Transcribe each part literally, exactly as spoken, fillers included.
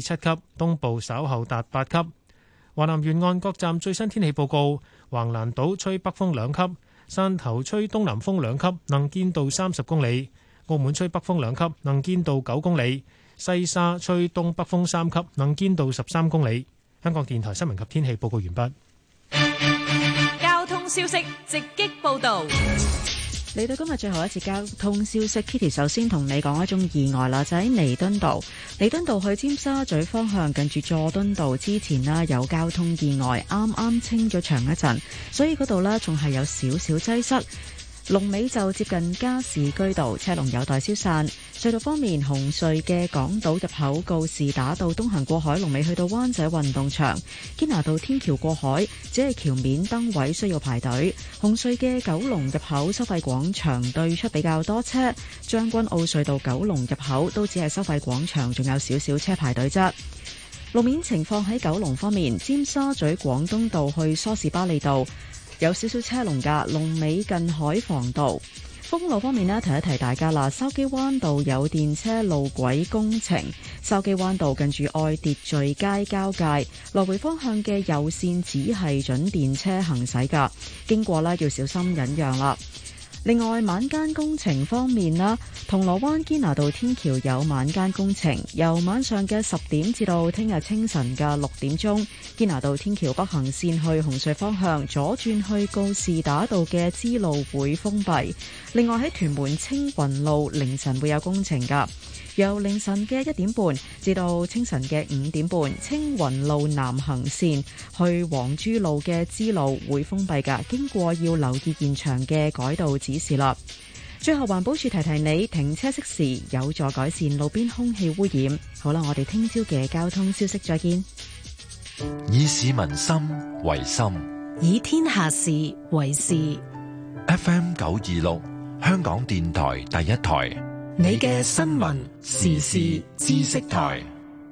七級，東部稍後達八級。華南沿岸各站最新天氣報告：橫瀾島吹北風兩級，汕頭吹東南風兩級，能見度三十公里；澳門吹北風兩級，能見度九公里；西沙吹東北風三級，能見度十三公里。香港電台新聞及天氣報告完畢。 交通消息直擊報道。 嚟到今日最後一節交通消息 ，Kitty 首先同你講一宗意外啦，就喺彌敦道，彌敦道去尖沙咀方向，近住佐敦道之前啦，有交通意外，啱啱清咗場一陣，所以嗰度呢仲係有少少擠塞。龍尾就接近加士居道，車龍有待消散。隧道方面，紅隧嘅港島入口告士打道東行過海，龍尾去到灣仔運動場；堅拿道天橋過海，只係橋面燈位需要排隊。紅隧嘅九龍入口收費廣場對出比較多車，將軍澳隧道九龍入口都只係收費廣場，仲有少少車排隊啫。路面情況喺九龍方面，尖沙咀廣東道去梳士巴利道有少少車龍㗎，龍尾近海防道。封路方面呢，提一提大家啦，筲箕灣道有電車路軌工程，筲箕灣道近住愛秩序街交界，來回方向嘅右線只係準電車行駛㗎，經過呢要小心忍讓啦。另外，晚間工程方面啦，銅鑼灣堅拿道天橋有晚間工程，由晚上嘅十點至到聽日清晨嘅六點鐘，堅拿道天橋北行線去紅隧方向左轉去告士打道嘅支路會封閉。另外喺屯門青雲路凌晨會有工程㗎，由凌晨嘅一點半至到清晨嘅五點半，青雲路南行線去黃珠路嘅支路會封閉㗎，經過要留意現場嘅改道指示啦。最後環保署提提你，停車熄匙有助改善路邊空氣污染。好啦，我哋聽朝嘅交通消息再見。 以市民心為心， 以天下事為事。 F M 九二六香港電台第一台， 你嘅新聞時事知識台，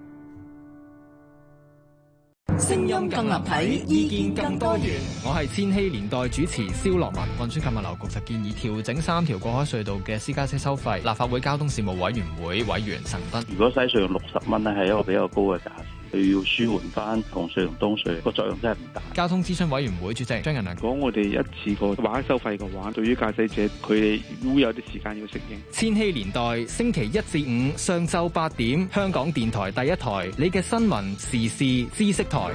聲音更立體，意見更多元。 我係千禧年代主持蕭樂文。運輸及物流局就建議調整三條過海隧道嘅私家車收費。立法會交通事務委員會委員陳德， 如果西隧用六十蚊咧，係一個比較高嘅價錢。佢要舒緩翻紅隧同東隧個作用真係唔大。 交通諮詢委員會主席張仁良講，我哋一次過劃收費嘅話，對於駕駛者佢哋會有啲時間要適應。 千禧年代星期一至五上晝八點，香港電台第一台，你嘅新聞時事知識台。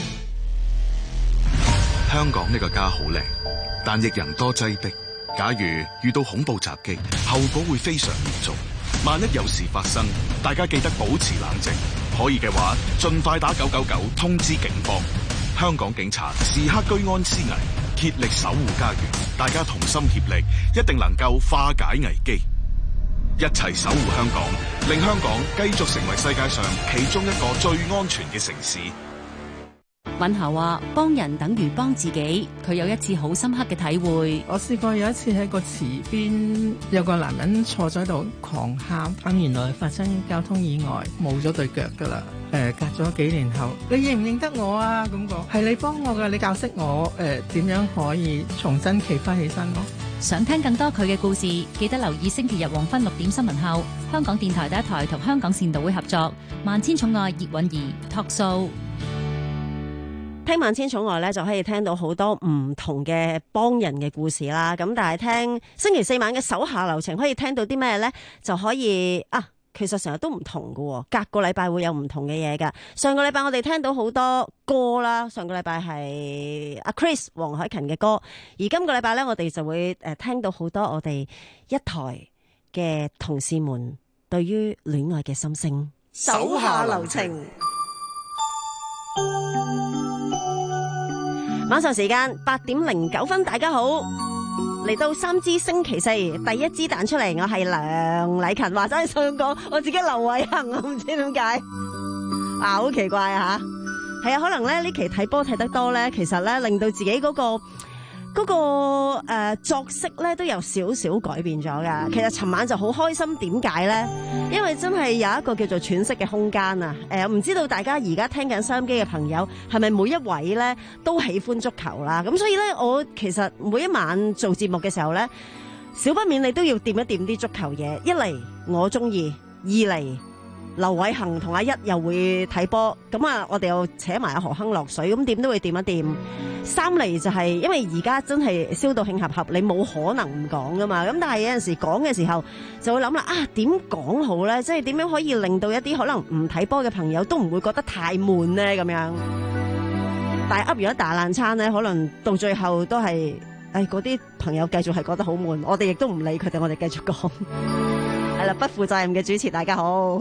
香港呢個家好靚，但亦人多擠迫。假如遇到恐怖襲擊，後果會非常嚴重。萬一有事發生，大家記得保持冷靜，可以嘅話盡快打九九九通知警方。香港警察時刻居安思危，竭力守護家園，大家同心協力，一定能夠化解危機，一齊守護香港，令香港繼續成為世界上其中一個最安全嘅城市。 敏霞話：幫人等於幫自己，佢有一次好深刻嘅體會。 我試過有一次喺個池邊，有個男人坐咗喺度狂喊，咁原來發生交通意外，冇咗對腳噶啦。誒、呃，隔咗幾年後，你認唔認得我啊？咁講係你幫我噶，你教識我誒點、呃、樣可以重新企翻起身咯。 想聽更多佢嘅故事，記得留意星期日黃昏六點新聞後，香港電台第一台同香港善導會合作《萬千寵愛葉韻儀》Talk Show。 聽萬千寵愛咧，就可以聽到好多唔同嘅幫人嘅故事啦。咁但係聽星期四晚嘅手下留情，可以聽到啲咩咧？就可以啊，其實成日都唔同㗎，隔個禮拜會有唔同嘅嘢噶。上個禮拜我哋聽到好多歌啦，上個禮拜係阿 Chris 黃凱芹嘅歌，而今個禮拜咧，我哋就會誒聽到好多我哋一台嘅同事們對於戀愛嘅心聲。手下留情。晚上時間八點零九分，大家好，嚟到三支星期四，第一支彈出嚟，我係梁禮勤，話真係想講我自己劉偉恒，我唔知點解，啊好奇怪啊吓，係啊，可能咧呢期睇波睇得多咧，其實咧令到自己嗰個嗰個誒作息咧都有少少改變咗噶。其實尋晚就好開心，點解咧？因為真係有一個叫做喘息嘅空間啊！誒、呃，唔知道大家而家聽緊收音機嘅朋友係咪每一位咧都喜歡足球啦？咁所以咧，我其實每一晚做節目嘅時候咧，少不免你都要掂一掂啲足球嘢。一嚟我中意，二嚟劉偉恒同阿一又會睇波，咁啊我哋又扯埋阿何亨落水，咁點都會掂一掂。三嚟就係、是、因為而家真係燒到慶合合，你冇可能唔講噶嘛。咁但係有陣時講嘅時候就會諗啦，啊點講好咧？即係點樣可以令到一啲可能唔睇波嘅朋友都唔會覺得太悶咧？咁樣，但係噏完一大爛餐咧，可能到最後都係誒嗰啲朋友繼續係覺得好悶，我哋亦都唔理佢哋，我哋繼續講。係啦，不負責任嘅主持，大家好。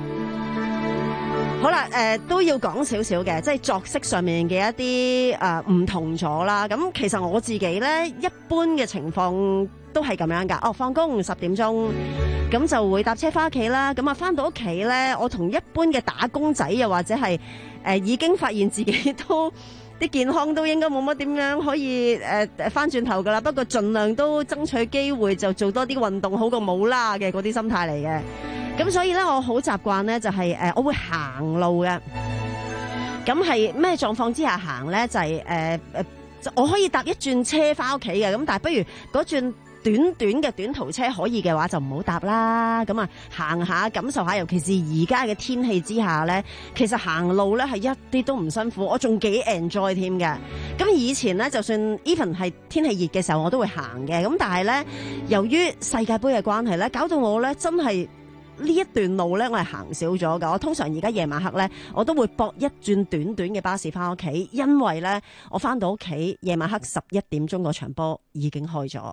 好啦，誒、呃、都要講少少嘅，即係作息上面嘅一啲誒唔同咗啦。咁其實我自己咧，一般嘅情況都係咁樣噶。哦，放工十點鐘，咁就會搭車翻屋企啦。咁啊，翻到屋企咧，我同一般嘅打工仔又或者係誒、呃、已經發現自己都啲健康都應該冇乜點樣可以誒誒翻轉頭噶啦。不過盡量都爭取機會，就做多啲運動好過冇啦嘅嗰啲心態嚟嘅。咁所以咧，我好習慣咧，就係、是、誒、呃，我會行路嘅。咁係咩狀況之下行咧？就係誒誒，我可以搭一轉車翻屋企嘅。咁但係不如嗰轉短短嘅短途車可以嘅話，就唔好搭啦。咁啊，行下感受下，尤其是而家嘅天氣之下咧，其實行路咧係一啲都唔辛苦，我仲幾 enjoy 添嘅。咁以前咧，就算 even 係天氣熱嘅時候，我都會行嘅。咁但係咧，由於世界盃嘅關係咧，搞到我咧真係〜呢一段路咧，我係行少咗噶。我通常而家夜晚黑咧，我都會駁一轉短短嘅巴士翻屋企，因為咧我翻到屋企夜晚黑十一點鐘嗰場波已經開咗，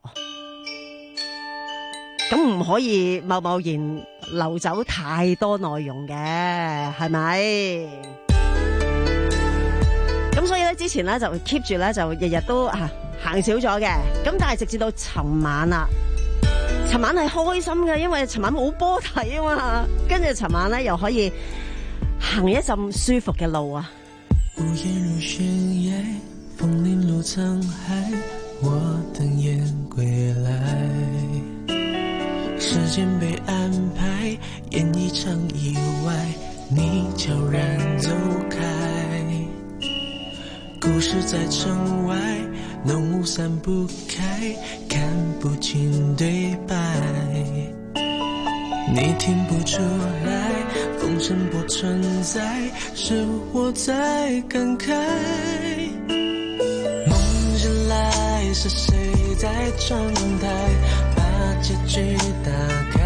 咁唔可以貿貿然流走太多內容嘅，係咪？咁所以咧，之前咧就 keep 住咧，就日日都啊行少咗嘅。咁但係直至到尋晚啦。尋晚係開心嘅，因為尋晚冇波睇啊嘛，跟住尋晚咧又可以行一陣舒服嘅路啊。 無言如懸崖，風鈴入滄海，我等雁歸來。時間被安排，演一場意外，你悄然走開。故事在城外，濃霧散不開，看不清對白。你聽不出來，風聲不存在，是我在感慨。夢醒來，是誰在窗台把結局打開？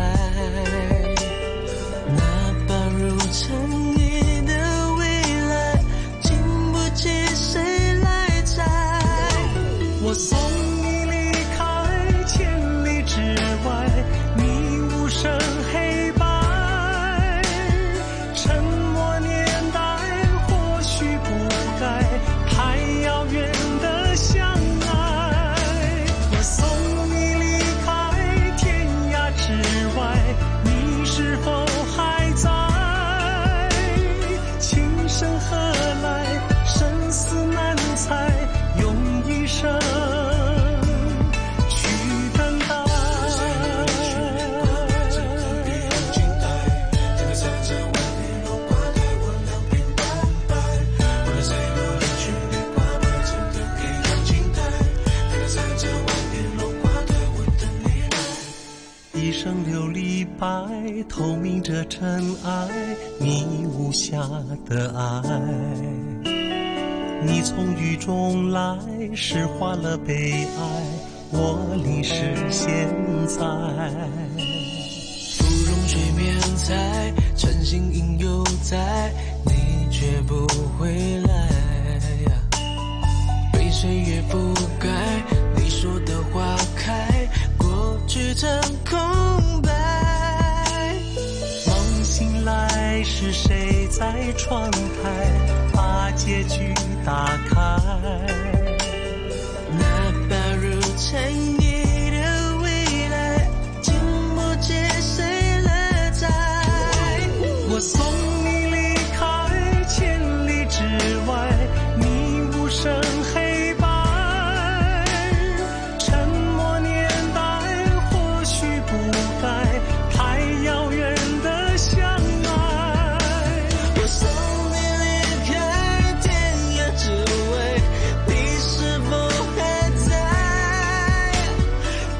哪怕如塵埃的未來，經不起誰來摘。我送你離開千里之外，你無聲黑白，沉默年代或許不該太遙遠的相愛。我送你離開天涯之外，你是否還在？情深何來，生死難猜，用一生琉璃白，透明着塵埃，你無瑕的愛。你從雨中來，釋化了悲哀，我淋濕現在。芙蓉水面在，晨星影猶在，你卻不回來。被歲月覆蓋，你說的花開，過去成空白。夢醒來，是誰在窗台把結局打開？哪怕如塵埃的未來，經不起誰來摘。我送你離開千里之外，你無聲黑白。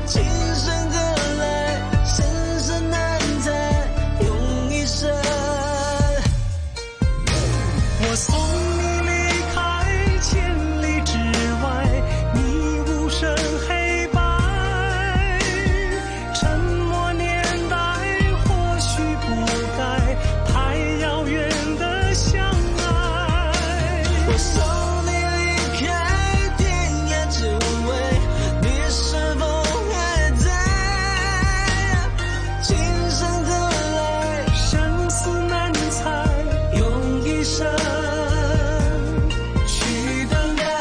情深何來，生死難猜，用一生我送你離開千里之外，你無聲黑白，沉默年代或許不該太遙遠的相愛。我送你離開天涯之外，你是否還在？今生的來生死難猜，用一生去等待。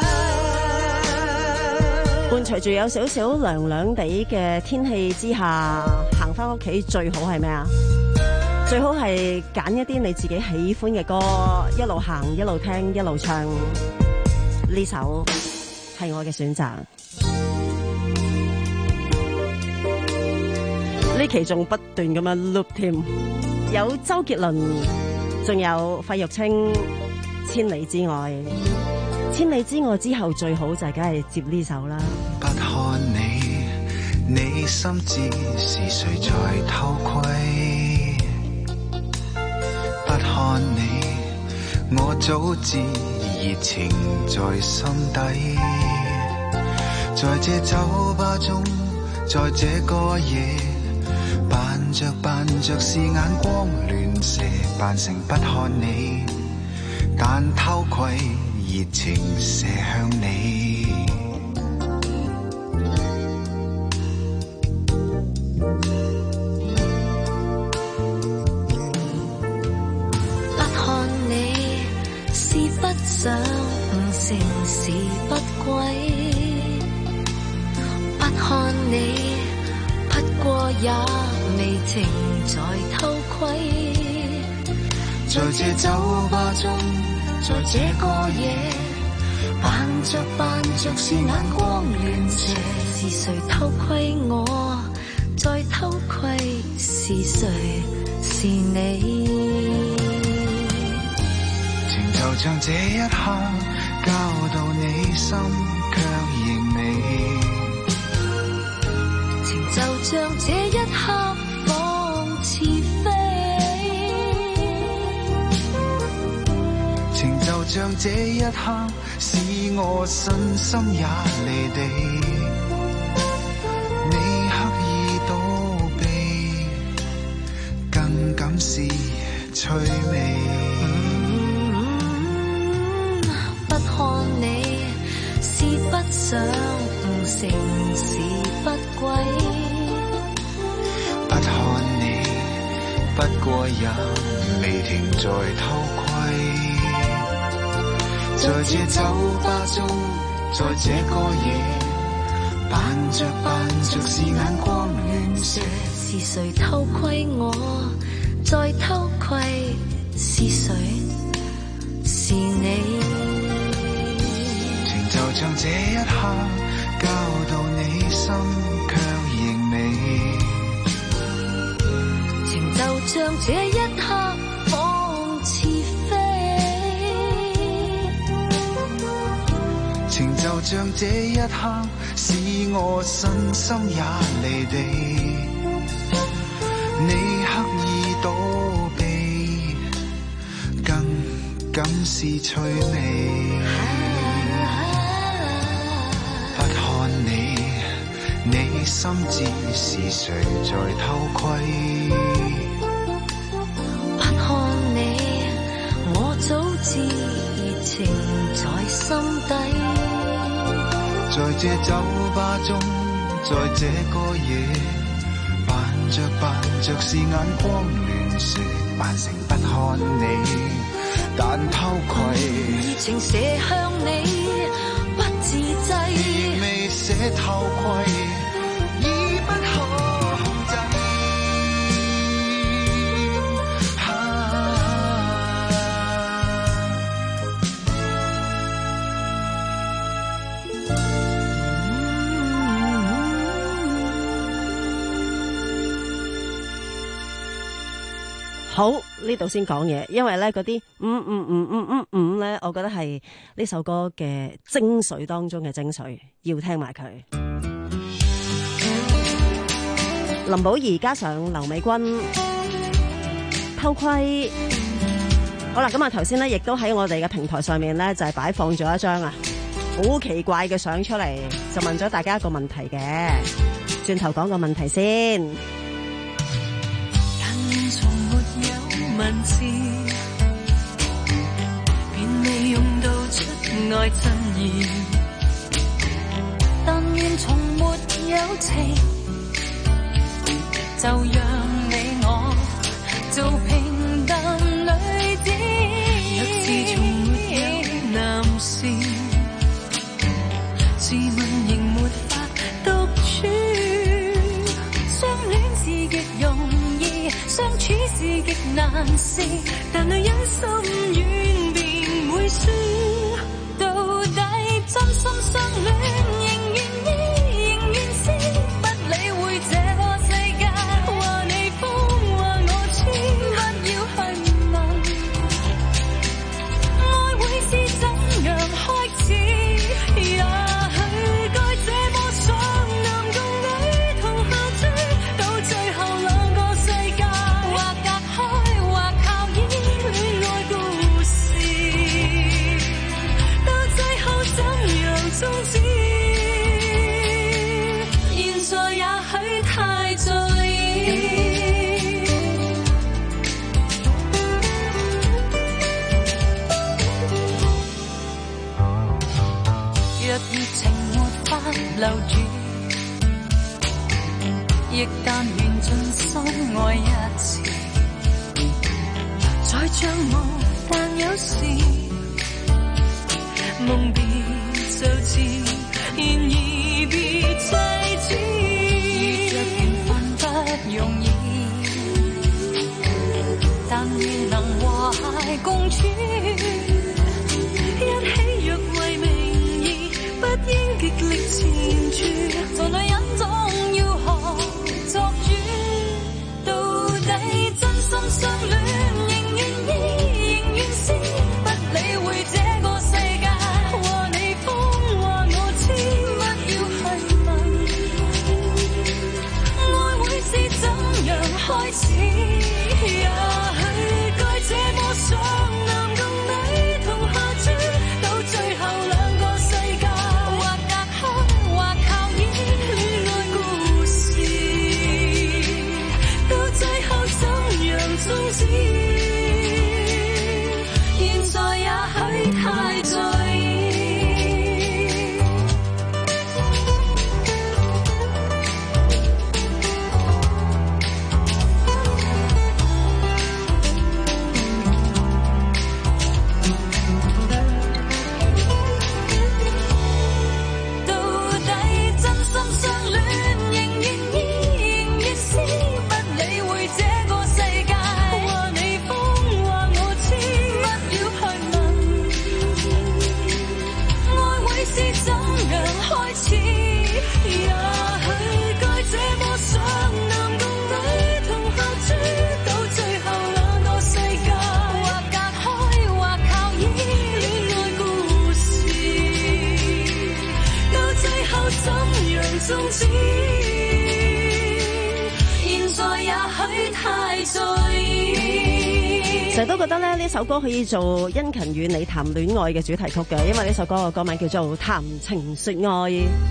伴隨住有少少涼涼地嘅天氣之下，行翻屋企最好係咩啊？最好係揀一啲你自己喜歡嘅歌，一路行一路聽一路唱。呢首係我嘅選擇。呢期仲不斷咁樣 loop 添，有周杰倫，仲有費玉清，千里之外。千里之外之後最好就係梗係接呢首啦。 不看你，你心知是誰在偷窺？不看你，我早知熱情在心底。在這酒吧中，在這個夜，扮着扮着是眼光亂射，扮成不看你，但偷窺熱情射向你。 不看你是不想城市不歸，不看你不過也未停在偷窺。在這酒吧中，在這個夜，扮着扮着是眼光亂射，是誰偷窺我？再偷窺是誰？是你。 情就像這一刻交到你心，卻仍未。 情就像這一刻仿似飛。 情就像這一刻使我身心也離地，你刻意躲避，更感是趣味。 不看你是不想城市不歸， 不看你不過也未停在偷窺。在這酒吧中，在這個夜，扮着扮着是眼光亂射， 是誰偷窺我？再偷窺是誰？是你。 情就像這一刻交到你心，卻仍未。 情就像這一刻仿似飛。 情就像這一刻使我身心也離地，你刻意躲避，更感是趣味。不看你，你心知是誰在偷窺。 不看你，我早知熱情在心底。 在這酒吧中，在這個夜，扮着扮着是眼光亂射，扮成不看你，但偷窺。 熱情射向你，不自制， 未捨偷窺，已不可控制。 好，呢度先講嘢，因為咧嗰啲嗯嗯嗯嗯嗯嗯咧，我覺得係呢首歌嘅精髓當中嘅精髓，要聽埋佢。林保怡加上劉美君偷窺， 好啦，咁啊頭先咧，亦都喺我哋嘅平台上面咧，就係擺放咗一張啊好奇怪嘅相出嚟，就問咗大家一個問題嘅。轉頭講個問題先。 但願從沒有文字，便未用到出愛真意。 但願從沒有情，就讓你我做平淡女子。 若是從沒有男士，自問仍沒法獨處。 相戀是極容易，相處是極難事， 但女人心軟便會輸。 到底真心相戀，仍願意，仍願先不理會這個世界話你瘋話我痴，不要去問愛會是怎樣開始。也許該這麼想，男共女同下追，到最後兩個世界或隔開，或靠依戀愛故事， 到最後怎樣終止？ 現在也許太在意。若熱情沒法留住，亦但願盡心愛一次。 再像夢，但有時夢別就似，然而別制止。 遇着緣分不容易，但願能和諧共處。 一起若為名義，不應極力纏住。 做女人總要學作主， 到底真心相戀， 仍願意，仍願先不理會這個世界話你瘋話我痴， 不要去問愛會是怎樣開始。 也許該這麼想，男共女同下追，到最後兩個世界或隔開，或靠依戀愛故事，到最後怎樣終止？ 現在也許太在意。 到底真心相戀，仍願意，仍願先不理會這個世界話你瘋話我痴， 不要去問愛會是怎樣開始。 也許該這麼想，男共女同下追，到最後兩個世界或隔開，或靠依戀愛故事，到最後怎樣終止？ 現在也許太在意。 成日都覺得咧呢首歌可以做殷勤與你談戀愛嘅主題曲嘅，因為呢首歌嘅歌名叫做《談情說愛》，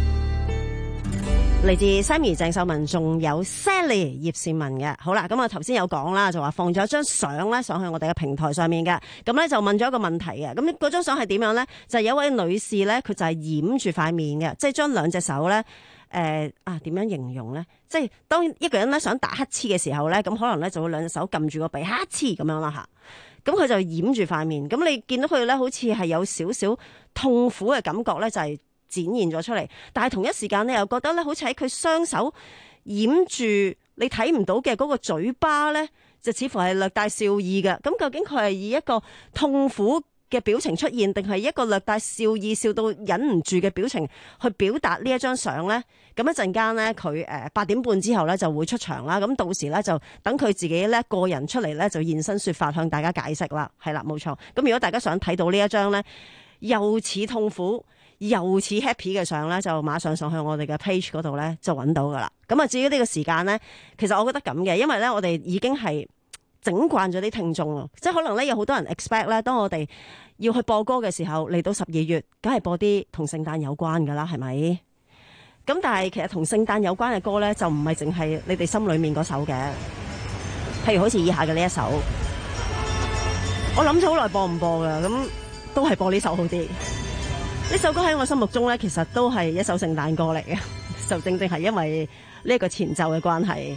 嚟自 Sammy 鄭秀文，仲有 Sally 葉倩文嘅。好啦，咁啊頭先有講啦，就話放咗張相咧上去我哋嘅平台上面嘅，咁咧就問咗一個問題嘅。咁嗰張相係點樣咧？就係有一位女士咧，佢就係掩住塊面嘅，即係將兩隻手咧。誒、呃、啊點樣形容咧？即係當一個人咧想打乞嗤嘅時候咧，咁可能咧就會兩隻手撳住個鼻乞嗤咁樣啦吓。咁佢就掩住塊面，咁你見到佢咧好似係有少少痛苦嘅感覺咧，就係展現咗出嚟。但係同一時間咧又覺得咧，好似喺佢雙手掩住你睇唔到嘅嗰個嘴巴咧，就似乎係略帶笑意嘅。咁究竟佢係以一個痛苦嘅表情出現，定係一個略帶笑意、笑到忍唔住嘅表情去表達呢一張相呢？咁一陣間呢，佢誒八點半之後呢就會出場啦。咁到時呢，就等佢自己呢個人出嚟呢，就現身說法向大家解釋啦。係啦，冇錯。咁如果大家想睇到呢一張呢，又似痛苦又似 happy 嘅相呢，就馬上上去我哋嘅 page 嗰度呢，就揾到噶啦。咁啊，至於呢個時間呢，其實我覺得咁嘅，因為呢，我哋已經係整慣咗啲聽眾啊，即係可能咧有好多人 expect 咧，當我哋要去播歌嘅時候，嚟到十二月，梗係播啲同聖誕有關噶啦，係咪？咁但係其實同聖誕有關嘅歌咧，就唔係淨係你哋心裏面嗰首嘅，譬如好似以下嘅呢一首，我諗咗好耐播唔播噶，咁都係播呢首好啲。呢首歌喺我心目中咧，其實都係一首聖誕歌嚟嘅，就正正係因為呢一個前奏嘅關係。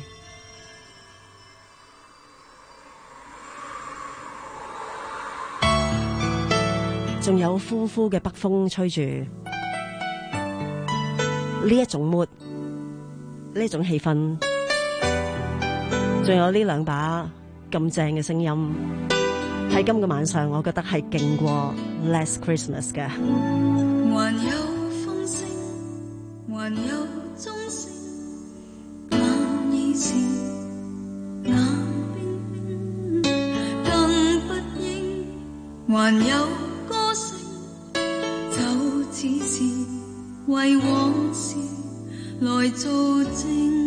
仲有呼呼嘅北風吹住，呢一種 mood， 呢一種氣氛，仲有呢兩把咁正嘅聲音，喺今個晚上，我覺得係勁過 Last Christmas 嘅。 還有風聲，還有鐘聲，那已是冷冰冰，更不應還有歌聲，就似是為往事來做證。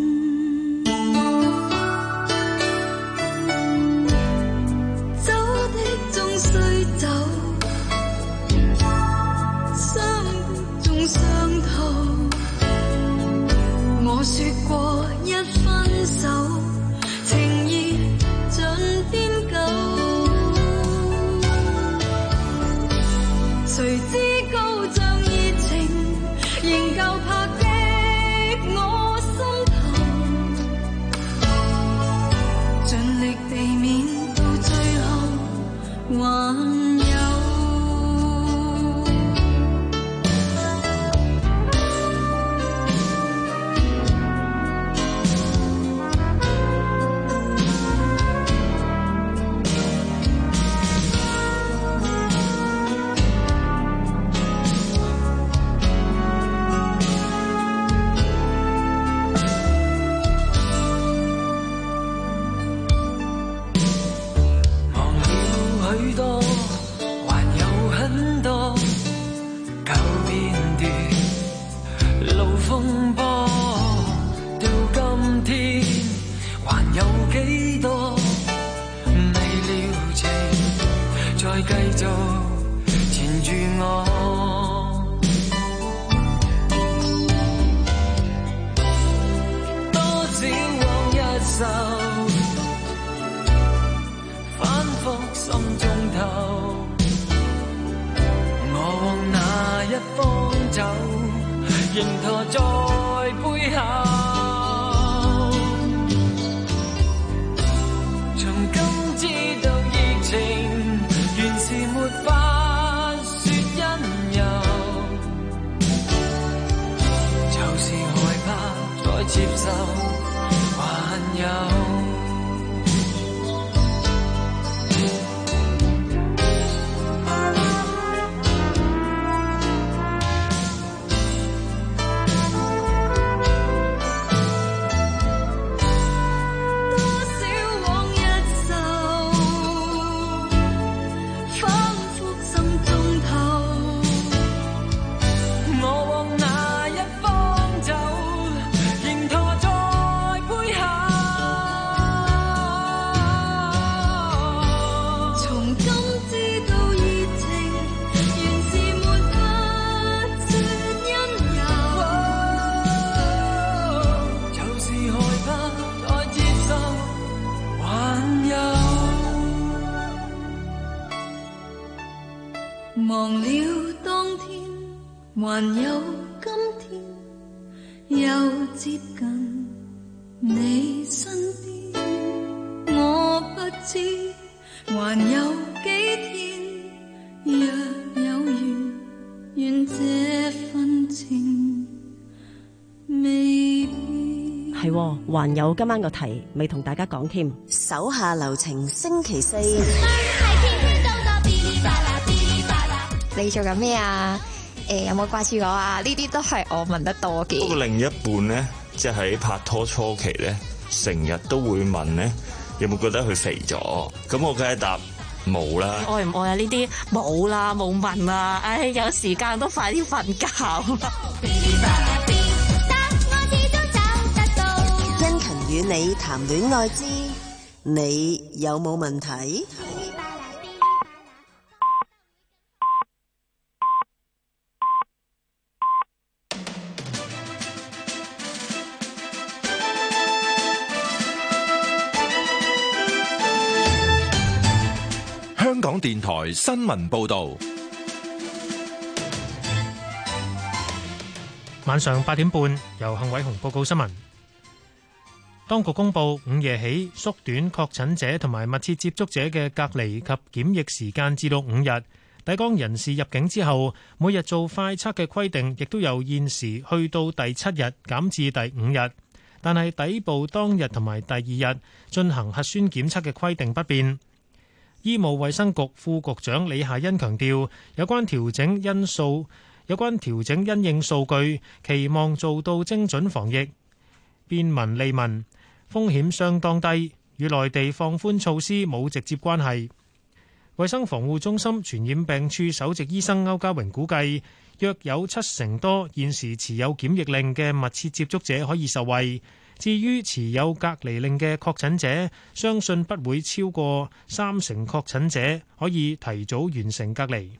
走的終須走，傷的終傷透。我說過一分手，情意盡癲狗。誰知高漲熱情仍舊拍擊我心頭，盡力避免到最後還有。忘了當天，還有今天，又接近你身邊。我不知還有幾天，若有緣，願這份情未變。 係喎，還有今晚個題未同大家講添。手下留情，星期四。 你做緊咩啊？誒、欸，有冇掛住我啊？呢啲都係我問得多嘅。 不過另一半咧，即係喺拍拖初期咧，成日都會問咧，有冇覺得佢肥咗？咁我梗係答冇啦。 愛唔愛啊？呢啲冇啦，冇問啦。唉，有時間都快啲瞓覺。 殷勤與你談戀愛之你有冇問題？ 香港電台新聞報道。 晚上八點半，由幸偉雄報告新聞。當局公布午夜起縮短確診者同埋密切接觸者嘅隔離及檢疫時間至到五日。抵港人士入境之後，每日做快測嘅規定亦都由現時去到第七日減至第五日。但係抵埗當日同埋第二日進行核酸檢測嘅規定不變。醫務衛生局副局長李夏茵強調，有關調整因素、有關調整因應數據，期望做到精準防疫，便民利民，風險相當低，與內地放寬措施冇直接關係。衛生防護中心傳染病處首席醫生歐家榮估計，約有七成多現時持有檢疫令嘅密切接觸者可以受惠。至於持有隔離令嘅確診者，相信不會超過三成確診者可以提早完成隔離。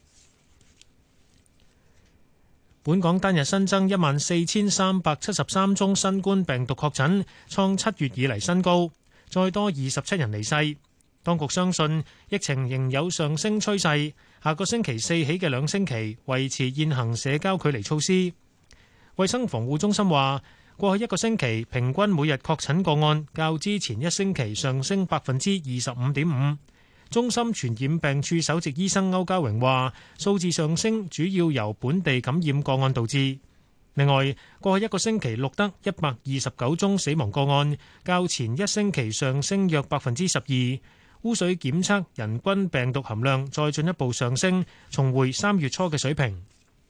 本港單日新增一萬四千三百七十三宗新冠病毒確診，創七月以嚟新高，再多二十七人離世。當局相信疫情仍有上升趨勢，下個星期四起嘅兩星期維持現行社交距離措施。衛生防護中心話，過去一個星期平均每日確診個案較之前一星期上升百分之二十五點五。中心傳染病處首席醫生歐家榮話，數字上升主要由本地感染個案導致。另外，過去一個星期錄得一百二十九宗死亡個案，較前一星期上升約百分之十二。污水檢測人均病毒含量再進一步上升，重回三月初嘅水平。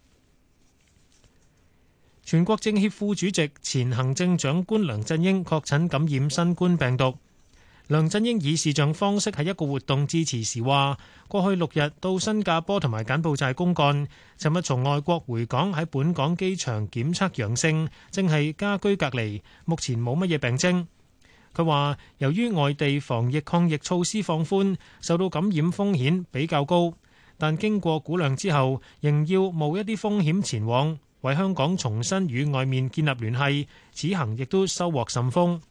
全國政協副主席、前行政長官梁振英確診感染新冠病毒。梁振英以視像方式喺一個活動致辭時話，過去六日到新加坡同埋柬埔寨公幹，尋日從外國回港喺本港機場檢測陽性，正係家居隔離，目前冇乜嘢病徵。佢話，由於外地防疫抗疫措施放寬，受到感染風險比較高，但經過估量之後，仍要冒一啲風險前往，為香港重新與外面建立聯繫，此行亦都收穫甚豐。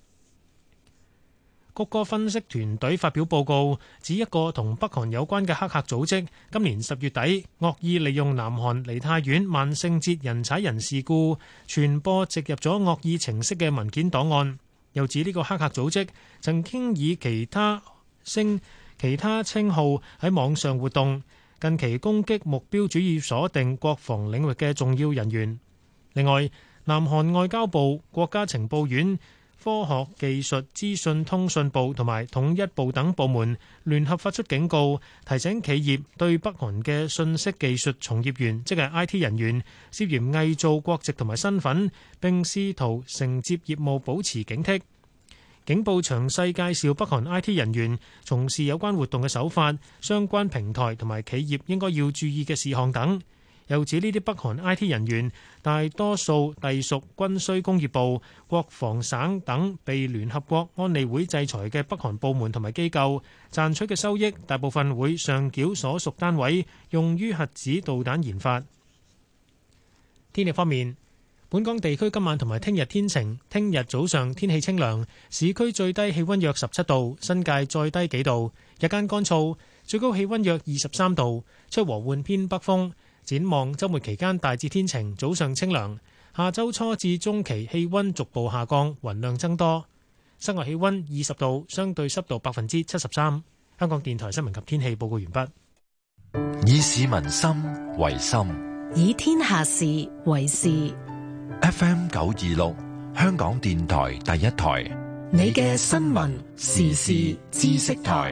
谷歌分析團隊發表報告，指一個同北韓有關嘅黑客組織，今年十月底惡意利用南韓梨泰院萬聖節人踩人事故，傳播植入咗惡意程式嘅文件檔案。又指呢個黑客組織曾經以其他稱其他稱號喺網上活動，近期攻擊目標主義鎖定國防領域嘅重要人員。另外，南韓外交部、國家情報院、科學技術資訊通訊部同埋統一部等部門聯合發出警告，提醒企業對北韓嘅信息技術從業員，即係 I T 人員，涉嫌偽造國籍同埋身份，並試圖承接業務保持警惕。警報詳細介紹北韓 I T 人員從事有關活動嘅手法、相關平台同埋企業應該要注意嘅事項等。又指呢啲北韓 I T 人員大多數隸屬軍需工業部、國防省等被聯合國安理會制裁嘅北韓部門同埋機構，賺取嘅收益大部分會上繳所屬單位，用於核子導彈研發。天氣方面，本港地區今晚同埋聽日天晴，聽日早上天氣清涼，市區最低氣溫約十七度，新界再低幾度，日間乾燥，最高氣溫約二十三度，吹和緩偏北風。展望週末期間大致天晴，早上清涼。下週初至中期氣溫逐步下降，雲量增多。室外氣溫二十度，相對濕度百分之七十三。香港電台新聞及天氣報告完畢。 以市民心為心， 以天下事為事。 F M 九二六，香港電台第一台， 你嘅新聞時事知識台。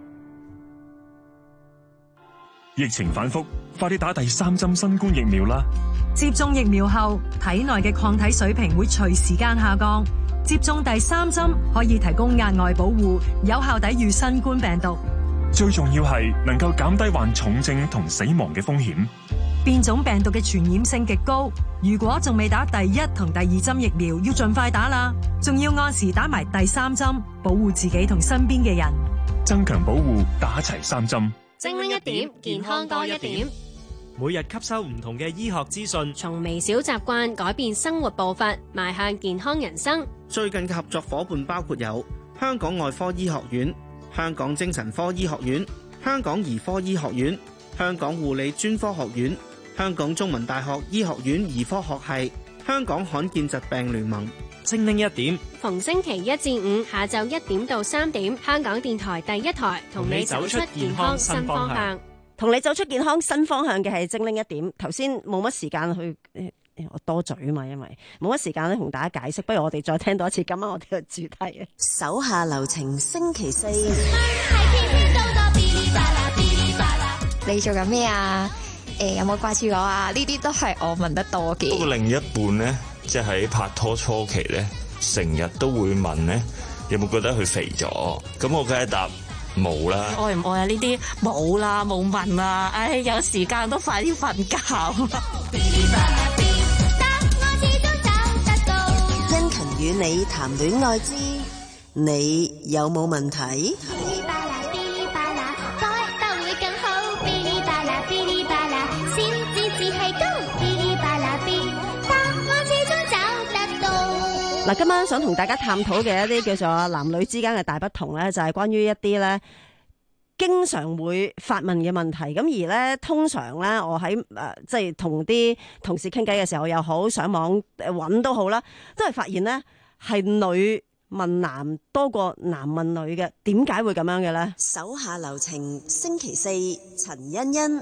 疫情反覆，快啲打第三針新冠疫苗啦！ 接種疫苗後，體內嘅抗體水平會隨時間下降。接種第三針可以提供額外保護，有效抵禦新冠病毒。 最重要係能夠減低患重症同死亡嘅風險。 變種病毒嘅傳染性極高，如果仲未打第一同第二針疫苗，要盡快打啦，仲要按時打埋第三針，保護自己同身邊嘅人， 增強保護，打齊三針。 精靈一點，健康多一點。 每日吸收唔同嘅醫學資訊， 從微小習慣改變生活步伐，邁向健康人生。 最近嘅合作伙伴包括有香港外科醫學院、香港精神科醫學院、香港兒科醫學院、香港護理專科學院、香港中文大學醫學院兒科學系、香港罕見疾病聯盟。 精靈一點， 逢星期一至五下晝一點到三點，香港電台第一台同你走出健康新方向。 同你走出健康新方向嘅係精靈一點。頭先冇乜時間去，我多嘴啊嘛，因為冇乜時間咧同大家解釋，不如我哋再聽多一次今晚我哋嘅主題啊。 手下留情，星期四。 你做緊咩啊？誒，有冇掛住我啊？呢啲都係我問得多嘅。 不過另一半咧，即係喺拍拖初期咧，成日都會問咧，有冇覺得佢肥咗？咁我梗係答冇啦。 愛唔愛啊？呢啲冇啦，冇問啦。唉，有時間都快啲瞓覺。 殷勤與你談戀愛之，你有冇問題？ 嗱，今晚想同大家探討嘅一啲叫做男女之間嘅大不同咧，就係關於一啲咧經常會發問嘅問題。咁而咧，通常咧，我喺誒即係同啲同事傾偈嘅時候又好，上網揾都好啦，都係發現咧係女問男多過男問女嘅。點解會咁樣嘅咧？ 手下留情，星期四陳欣欣。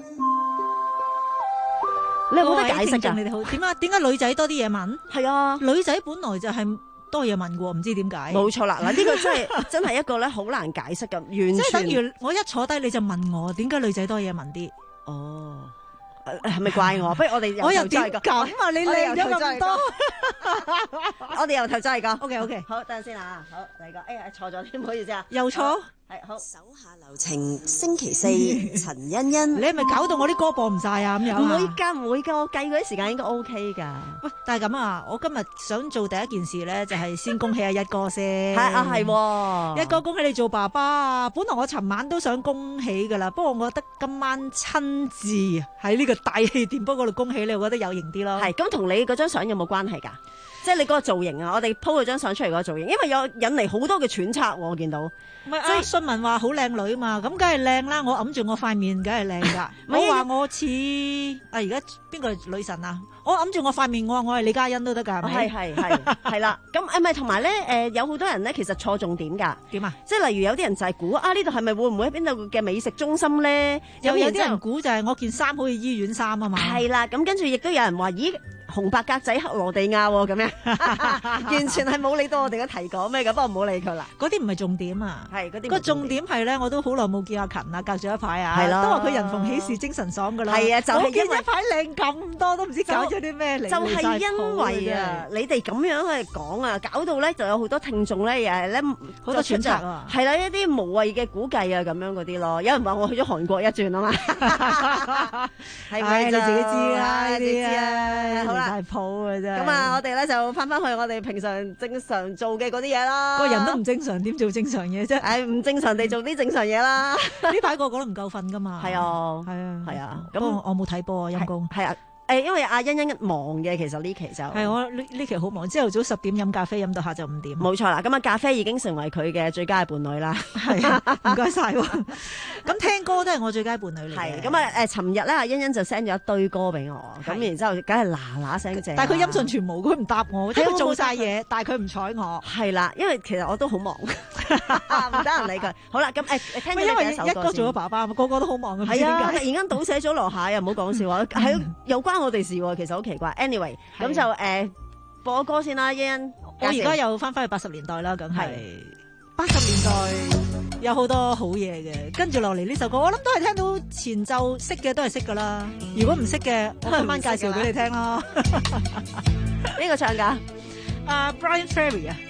你有冇得解釋㗎？ 你哋好，點解點解女仔多啲嘢問？ 係啊， 女仔本來就係多嘢問過，唔知點解。 冇錯啦，嗱呢個真係真係一個咧好難解釋嘅，完全。 即係等於我一坐低你就問我點解女仔多嘢問啲？ 哦，係咪怪我？不如我哋我又點咁啊？你靚咗咁多， 我哋由頭再嚟講。 OK OK， 好，等陣先啊，好第二個。哎呀，錯咗添，唔好意思啊， 又錯。 係好， 手下留情，星期四陳欣欣。 你係咪搞到我啲歌播唔晒啊？咁樣唔會㗎，唔會㗎，我計嗰啲時間應該 OK 㗎。 喂，但係咁啊，我今日想做第一件事咧，就係先恭喜阿一哥先。 係啊，係。一哥恭喜你做爸爸啊！本來我尋晚都想恭喜㗎啦，不過我覺得今晚親自喺呢個大氣電波嗰度恭喜你，我覺得有型啲咯。 係，咁同你嗰張相有冇關係㗎？即係你嗰個造型啊！我哋 po 嗰張相出嚟嗰個造型，因為有引嚟好多嘅揣測喎，我見到。 唔係啊，信文話好靚女嘛，咁梗係靚啦！我揞住我塊面，梗係靚㗎。我話我似啊，而家邊個女神啊？我揞住我塊面，我話我係李嘉欣都得㗎，係咪？ 係係係係啦。咁誒咪同埋咧誒，有好多人咧其實錯重點㗎。 點啊？ 即係例如有啲人就係估啊，呢度係咪會唔會喺邊度嘅美食中心咧？ 有有啲人估就係我件衫好似醫院衫啊嘛。 係啦，咁跟住亦都有人話，咦？紅白格仔克羅地亞喎，咁樣完全係冇理到我哋嘅提講咩咁，不過唔好理佢啦。 嗰啲唔係重點啊， 係嗰啲個重點係咧，我都好耐冇見阿勤啦，隔咗一排啊， 係咯， 都話佢人逢喜事精神爽噶啦。 係啊，就係、是、因為一排靚咁多，都唔知搞咗啲咩嚟。 就係、是、因為啊，你哋咁樣去講啊，搞到咧就有好多聽眾咧，又係咧好多揣測啊，係啦，一啲無謂嘅估計啊，咁樣嗰啲咯。有人話我去咗韓國一轉啊嘛，係咪？你自己知啦，呢啲啊，好啦，大鋪啊。咁啊，我哋咧就翻翻去我哋平常正常做嘅嗰啲嘢啦。 個人都唔正常，點做正常嘢啫？ 唉，唔正常地做啲正常嘢啦。 呢排個個都唔夠瞓噶嘛。 係啊， 係啊， 係啊。 咁我冇睇波啊，陰公。 係啊。誒，因為阿欣欣忙嘅，其實呢期就係我呢呢期好忙，朝頭早十點飲咖啡，飲到下晝五點。 冇錯啦，咁啊咖啡已經成為佢嘅最佳伴侶啦。 係啊，唔該晒。咁聽歌都係我最佳伴侶嚟嘅。 係咁啊誒，尋日咧阿欣欣就 send 咗一堆歌俾我，咁然之後梗係嗱嗱聲正。 但係佢音訊全無，佢唔答我，即係佢做晒嘢，但係佢唔睬我。 係啦，因為其實我都好忙，唔得人理佢。好啦，咁誒聽咗因為一哥做咗爸爸，個個都好忙嘅。 係啊，突然間倒瀉咗樓下，又唔好講笑話，係有關我哋事喎，其實。好奇怪 ，anyway， 咁就誒、呃、播歌先啦，欣欣。 我而家又翻翻去八十年代啦，梗係八十年代有好多好嘢嘅。跟住落嚟呢首歌，我諗都係聽到前奏識嘅都係識噶啦。如果唔識嘅，我今晚介紹俾你聽咯。 邊個唱噶？ 阿、uh, Brian Ferry 啊。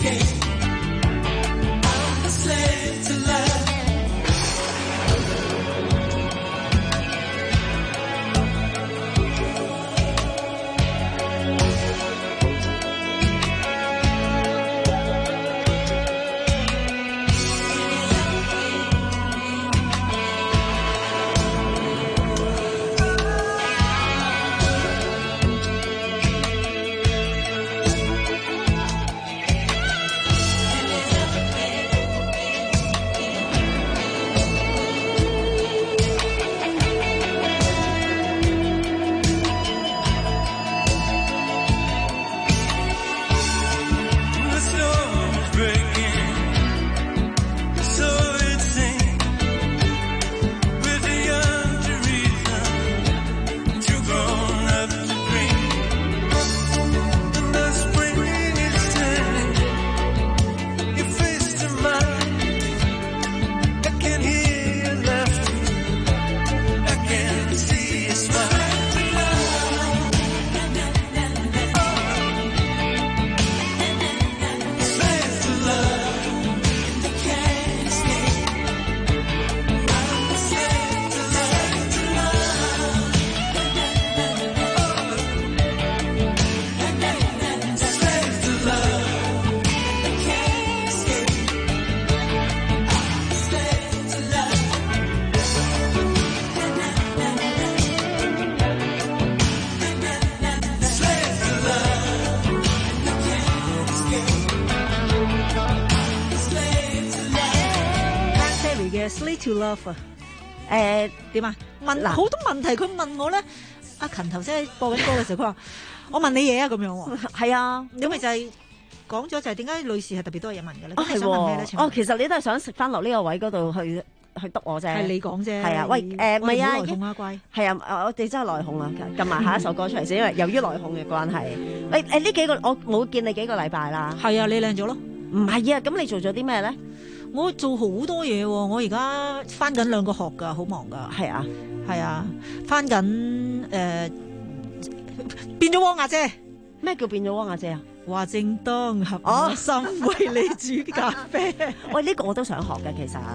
Slave to Love 啊， 誒點啊？問好多問題，佢問我咧。阿勤頭先播緊歌嘅時候，佢話：我問你嘢啊，咁樣喎。 係啊， 咁咪就係講咗就係點解女士係特別多嘢問嘅咧？ 哦，係喎。哦，其實你都係想食翻落呢個位嗰度去去督我啫。 係你講啫。 係啊，喂，誒，唔係啊， 內訌啊，乖。 係啊，我哋真係內訌啊！撳埋下一首歌出嚟先，因為由於內訌嘅關係。喂誒，呢幾個我冇見你幾個禮拜啦。 係啊，你靚咗咯。 唔係啊，咁你做咗啲咩咧？ 我做好多嘢喎，我而家翻緊兩個學㗎，好忙㗎。 係啊， 係啊，翻緊誒變咗汪阿姐。 咩叫變咗汪阿姐啊？ 話正當合我心為你煮咖啡。 喂，呢個我都想學嘅，其實。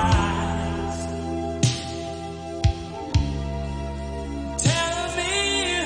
Tell me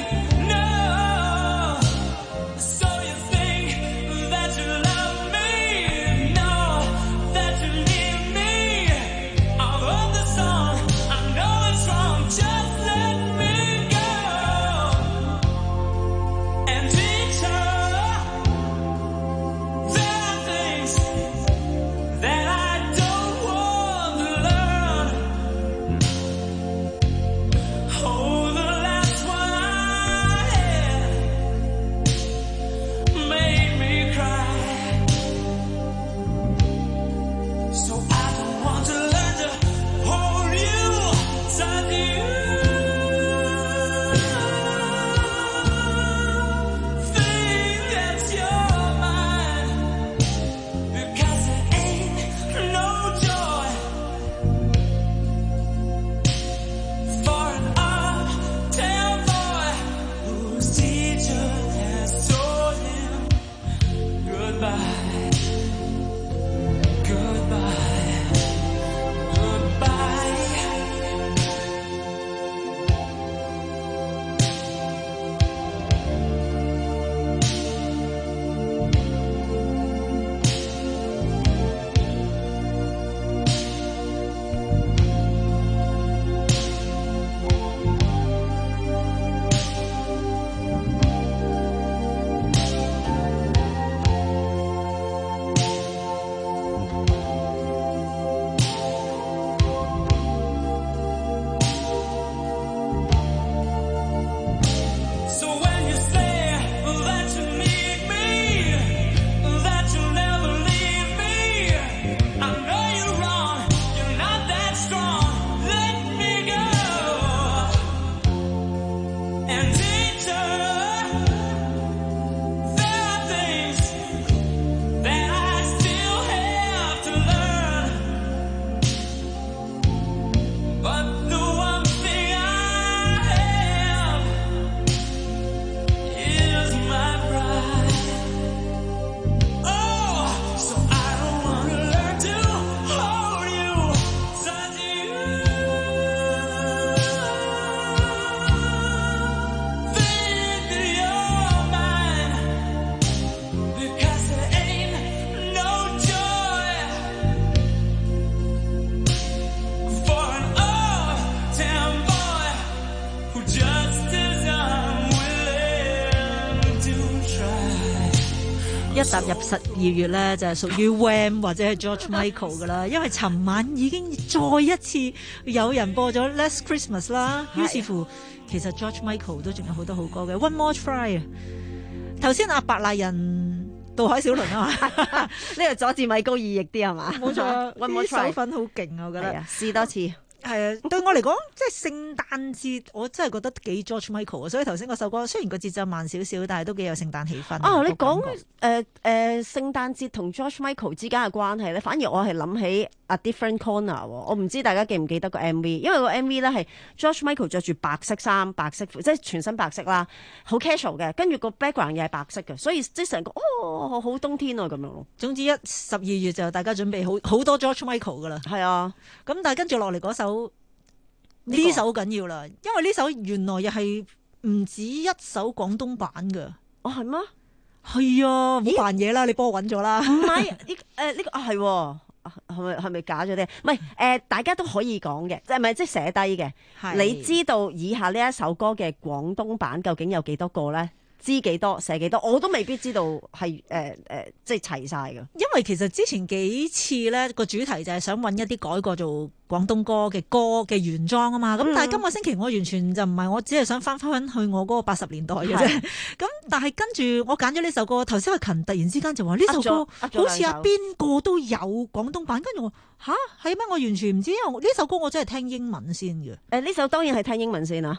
踏入十二月咧，就係屬於 Wham 或者係 George Michael 噶啦，因為尋晚已經再一次有人播咗 Last Christmas 啦，於是乎其實 George Michael 都仲有好多好歌嘅 One More Try 啊。頭先阿白賴人渡海小輪啊嘛， 呢個佐治米高意譯啲係嘛？ 冇錯， One More 啲 Try 手粉好勁啊，我覺得試多次。 係啊，對我嚟講，即係聖誕節，我真係覺得幾 George Michael 啊！所以頭先嗰首歌雖然個節奏慢少少，但係都幾有聖誕氣氛。 哦，你講誒誒聖誕節同 George Michael 之間嘅關係咧，反而我係諗起 A Different Corner。我唔知大家記唔記得個 M V， 因為個 M V 咧係 George Michael 着住白色衫、白色褲，即係全身白色啦，好 casual 嘅，跟住個 background 又係白色嘅，所以即係成個哦好冬天啊咁樣咯。 總之一十二月就大家準備好好多 George Michael 噶啦。 係啊， 咁但係跟住落嚟嗰首。呢、這個、首好緊要啦，因為呢首原來又係唔止一首廣東版嘅。 哦，係咩？ 係啊，唔好扮嘢啦，你幫我揾咗啦。 唔係呢誒呢個啊係，係咪係咪假咗啲？唔係誒，大家都可以講嘅，即係咪即係寫低嘅？你知道以下呢一首歌嘅廣東版究竟有幾多個咧？知幾多寫幾多，我都未必知道係誒誒，即係齊晒㗎。 因為其實之前幾次咧個主題就係想揾一啲改過做廣東歌嘅歌嘅原裝啊嘛。咁、嗯、但係今個星期我完全就唔係，我只係想翻返去我嗰個八十年代嘅啫。咁但係跟住我揀咗呢首歌，頭先阿勤突然之間就話呢首歌好似阿邊個都有廣東版，跟住我吓係咩？我完全唔知，因為呢首歌我真係聽英文先嘅。 誒呢首當然係聽英文先啦。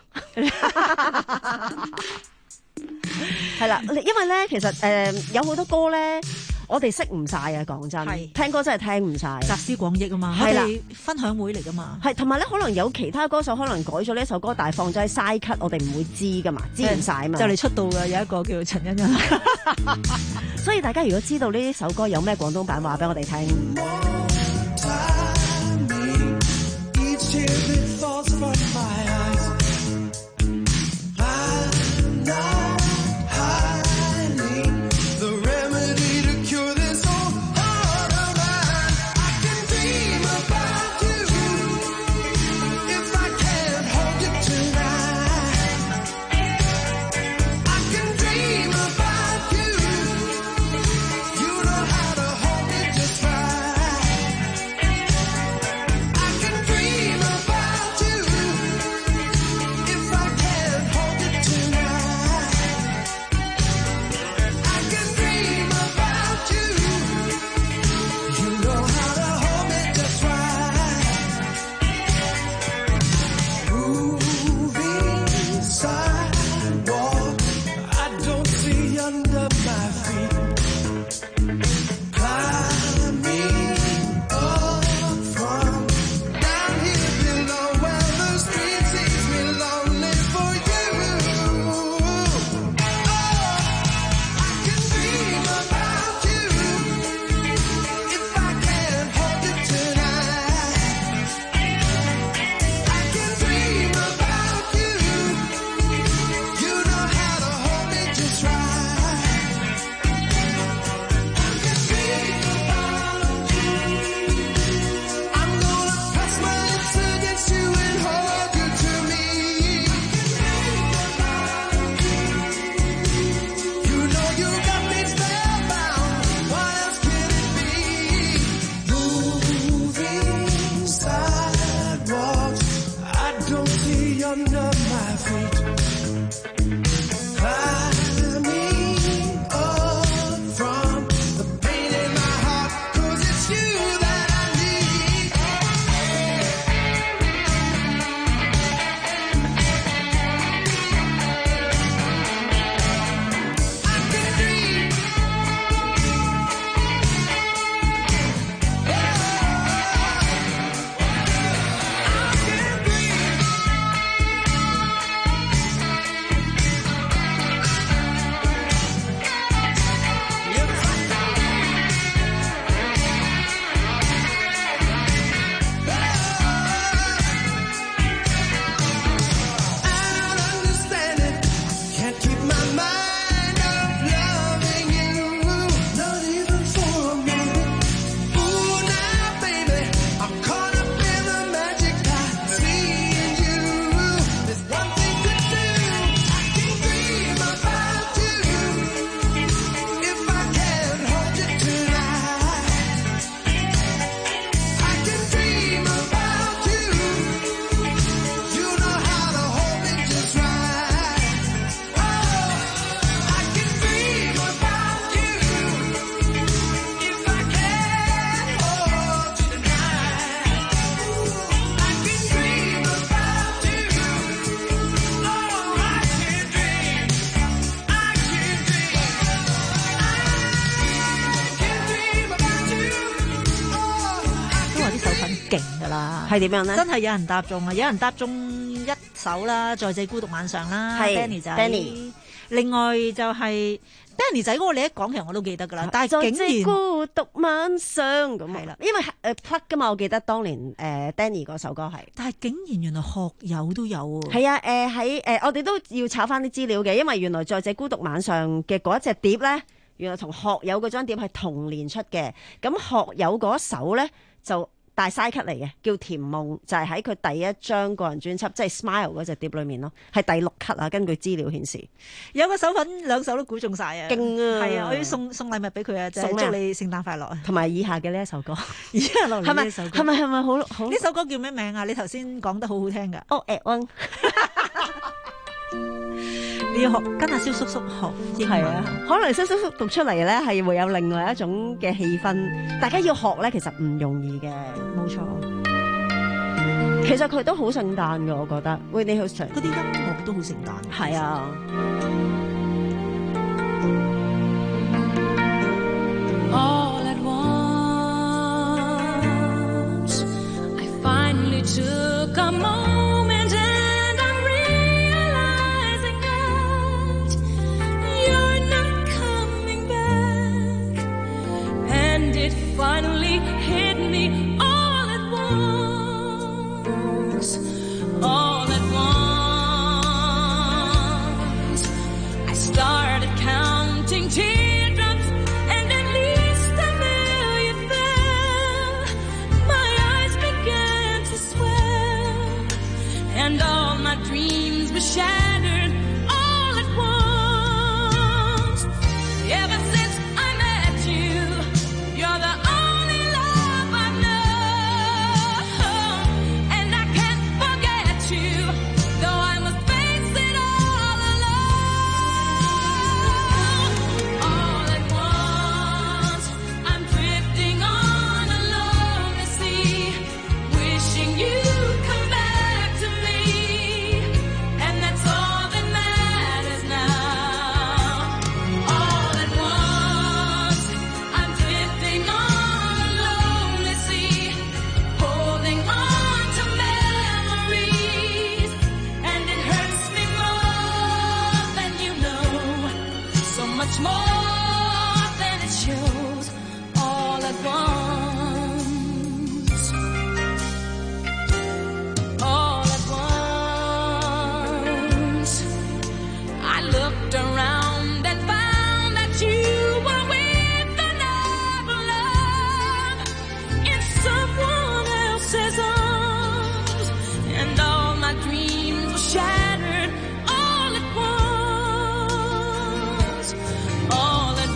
係啦，因為咧，其實誒、呃、有好多歌咧，我哋識唔晒啊！講真，聽歌真係聽唔晒， 集思廣益啊嘛，係啦，分享會嚟噶嘛， 係同埋咧，可能有其他歌手可能改咗呢首歌，但係放咗喺 side cut，我哋唔會知噶嘛，知唔晒嘛。 就嚟出道嘅有一個叫陳欣欣， 所以大家如果知道呢首歌有咩廣東版，話俾我哋聽。 係點樣咧？ 真係有人答中啊！有人答中一首啦，《在這孤獨晚上》啦係 ，Danny 仔。 Danny 另外就係 Danny 仔嗰個，你一講其實我都記得㗎啦。但係在竟然這孤獨晚上咁係啦， 因為誒 plug 㗎嘛，我記得當年誒、呃、Danny 嗰首歌係。 但係竟然原來學友都有喎。 係啊，誒喺誒我哋都要炒翻啲資料嘅，因為原來在這孤獨晚上嘅嗰一隻碟咧，原來同學友嗰張碟係同年出嘅。咁學友嗰首咧就大 side cut 嚟嘅，叫《甜夢》，就係喺佢第一張個人專輯，即係 Smile 嗰隻碟裏面咯，係第六 cut 啊。根據資料顯示， 有個手粉兩首都估中晒啊！ 勁啊！ 係啊，我要送送禮物俾佢啊，就係祝你聖誕快樂啊！ 同埋以下嘅呢一首歌， 以下落嚟呢一首歌係咪係咪好好？ 呢首歌叫咩名啊？你頭先講得好好聽㗎。 哦，at one。 你要學跟阿蕭叔叔學英文， 係啊，可能蕭叔叔讀出嚟咧係會有另外一種嘅氣氛。大家要學咧，其實唔容易嘅， 冇錯。 其實佢都好聖誕嘅，我覺得。Whitney Houston 嗰啲音樂都好聖誕。 係啊。 All at once, I finally took a moment and I'm realizing that you're not coming back. And it finally hit me all at once, all at once. I started counting teardrops and at least a million fell. My eyes began to swell and all my dreams were shattered all at once. Ever since I met you, you're the only love I know, and I can't forget you, though I must face it all alone. All at once, I'm drifting on a lonely sea, wishing you'd come back to me, and that's all that matters now. All at once, I'm drifting on a lonely sea, holding on to memories, and it hurts me more than you know, so much more than it shows. All at once, all at once, I looked around and found that you were with another love in someone else's arms, and all my dreams were shattered all at once, all at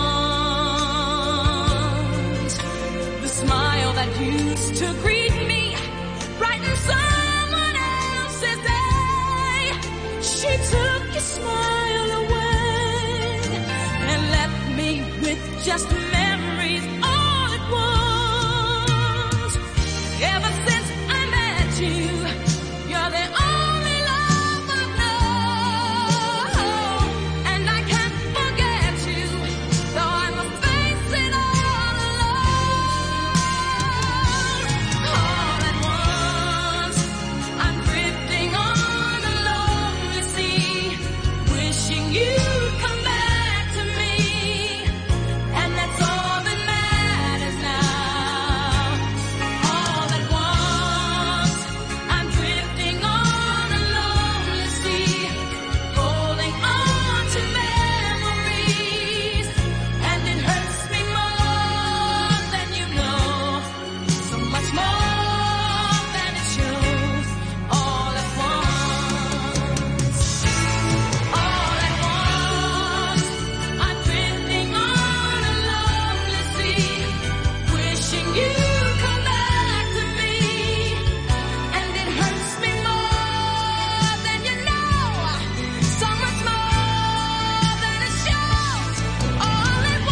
once. The smile that used to greet me brightened someone else's day. She took your smile away and left me with just memories all at once. Ever since I met you, you're the only love I know, and I can't forget you, though I must face it all alone. All at once, I'm drifting on a lonely sea, wishing you'd come back to me, and that's all that matters now. All at once, I'm drifting on a lonely sea, holding on to memories, and it hurts me more than you know, so much more than it shows. All at once, all at once, I'm drifting on a lonely sea, wishing you'd come back to me, and it hurts me more than you know, so much more than it shows. All at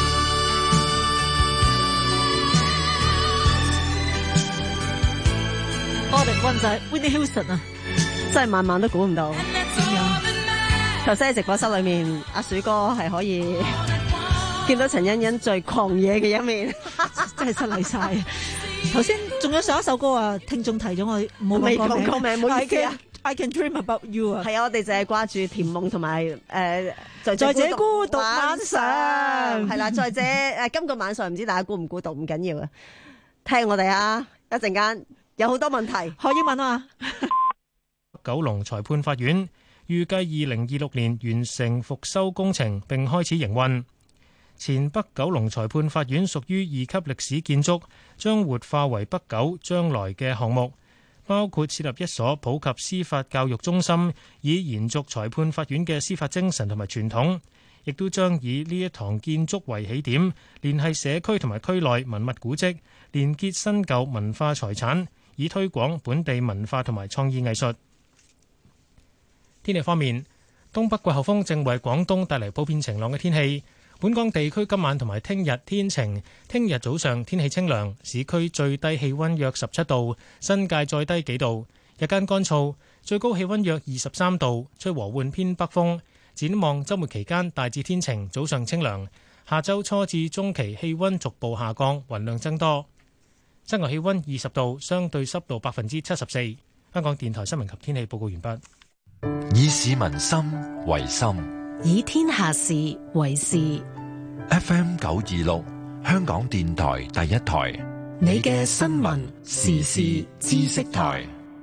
All at once 就係 Whitney Houston 啊！ 真係晚晚都估唔到。頭先喺直播室裏面，阿鼠哥係可以見到陳欣欣最狂野嘅一面。 真係失禮晒。頭先仲仲有上一首歌啊，聽眾提咗我冇未講講歌名，唔好意思啊。 I can dream about you 啊， 係啊，我哋就係掛住甜夢同埋誒，在在這孤獨晚上， 係啦，在這誒今個晚上唔知大家估唔估到，唔緊要啊，聽我哋啊，一陣間有好多問題， 學英文啊。 九龍裁判法院預計二零二六年完成復修工程並開始營運。前北九龍裁判法院屬於二級歷史建築，將活化為北九將來嘅項目。包括設立一所普及司法教育中心，以延續裁判法院嘅司法精神同埋傳統，亦都將以呢一堂建築為起點，聯繫社區同埋區內文物古蹟，連結新舊文化財產，以推廣本地文化同埋創意藝術。天氣方面，東北季候風正為廣東帶嚟普遍晴朗嘅天氣。本港地區今晚同埋聽日天晴，聽日早上天氣清涼，市區最低氣溫約十七度，新界再低幾度。日間乾燥，最高氣溫約二十三度，吹和緩偏北風。展望週末期間大致天晴，早上清涼。下週初至中期氣溫逐步下降，雲量增多。室外氣溫二十度，相對濕度百分之七十四。香港電台新聞及天氣報告完畢。 以市民心為心， 以天下事為事。 F M 九二六，香港電台第一台， 你嘅新聞時事知識台。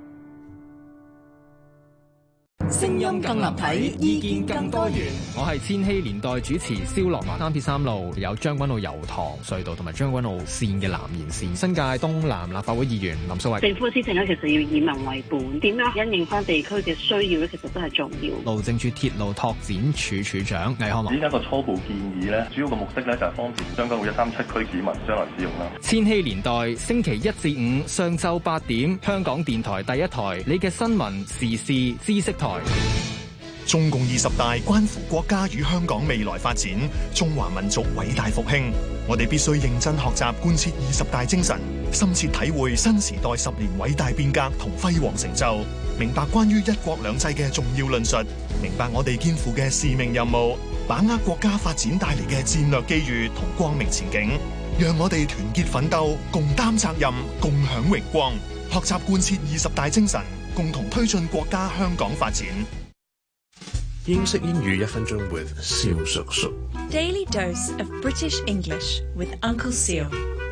聲音更立體，意見更多元。 我係千禧年代主持蕭樂文。三鐵三路有將軍澳油塘隧道同埋將軍澳線嘅南延線。新界東南立法會議員林素蔚。 政府施政咧，其實要以民為本，點樣因應翻地區嘅需要咧，其實都係重要。 路政署鐵路拓展處處長魏漢文。 呢一個初步建議咧，主要嘅目的咧就係方便將軍澳一三七區市民將來使用啦。 千禧年代星期一至五上晝八點，香港電台第一台，你嘅新聞時事知識台。 中共二十大關乎國家與香港未來發展，中華民族偉大復興。我哋必須認真學習貫徹二十大精神，深切體會新時代十年偉大變革同輝煌成就，明白關於一國兩制嘅重要論述，明白我哋肩負嘅使命任務，把握國家發展帶嚟嘅戰略機遇同光明前景。讓我哋團結奮鬥，共擔責任，共享榮光，學習貫徹二十大精神，共同推進國家香港發展。 英式英語一分鐘 with 蕭叔叔。 Daily dose of British English with Uncle Seal。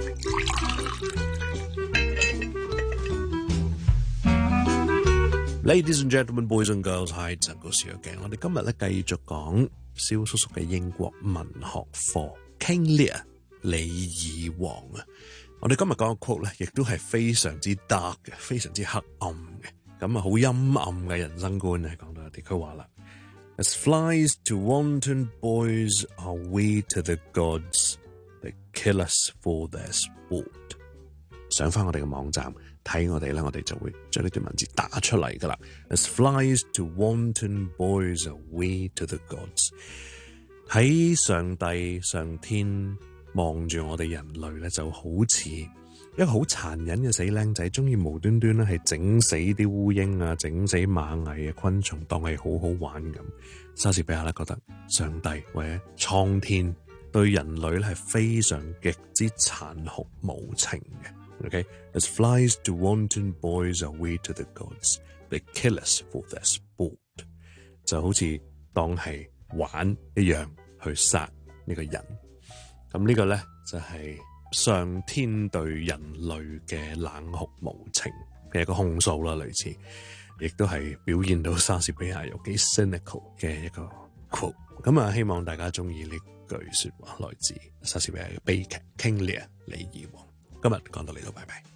Ladies and gentlemen, boys and girls, hi， Uncle Seal嘅。我哋今日咧繼續講蕭叔叔嘅英國文學課 King Lear 李爾王啊。我哋今日講嘅 quote 咧，亦都係非常之 dark 嘅，非常之黑暗嘅，咁啊好陰暗嘅人生觀啊。講到一啲佢話啦。As flies to wanton boys are we to the gods, they kill us for their sport。上翻我哋嘅網站睇我哋咧，我哋就會將呢段文字打出嚟噶啦。As flies to wanton boys are we to the gods。喺上帝上天望住我哋人類咧，就好似一個好殘忍嘅死僆仔，中意無端端咧係整死啲烏蠅啊，整死螞蟻啊，昆蟲當係好好玩咁。莎士比亞咧覺得上帝或者蒼天對人類咧係非常極之殘酷無情嘅。OK，as flies to wanton boys are we to the gods, they kill us for their sport。就好似當係玩一樣去殺呢個人。咁呢個咧就係、是。上天對人類嘅冷酷無情嘅一個控訴啦，類似，亦都係表現到莎士比亞有幾 cynical 嘅一個 quote。咁啊，希望大家中意呢句說話，來自莎士比亞嘅悲劇《King Lear》李爾王。今日講到呢度，拜拜。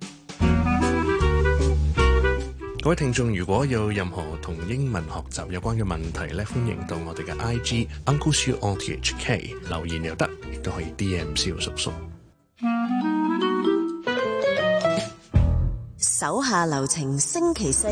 各位聽眾，如果有任何同英文學習有關嘅問題咧，歡迎到我哋嘅 I G Uncle Siu O T H K 留言又得，亦都可以 D M 蕭叔叔。 手下留情，星期四。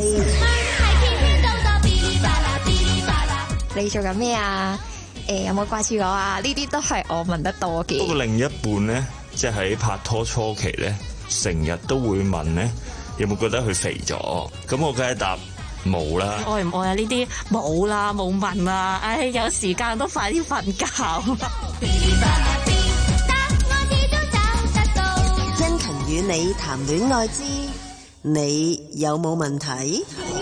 你做緊咩啊？誒、欸，有冇掛住我啊？呢啲都係我問得多嘅。 不過另一半咧，即係喺拍拖初期咧，成日都會問咧，有冇覺得佢肥咗？咁我梗係答冇啦。 愛唔愛啊？呢啲冇啦，冇問啦。唉，有時間都快啲瞓覺。 殷勤與與你談戀愛之你有冇問題？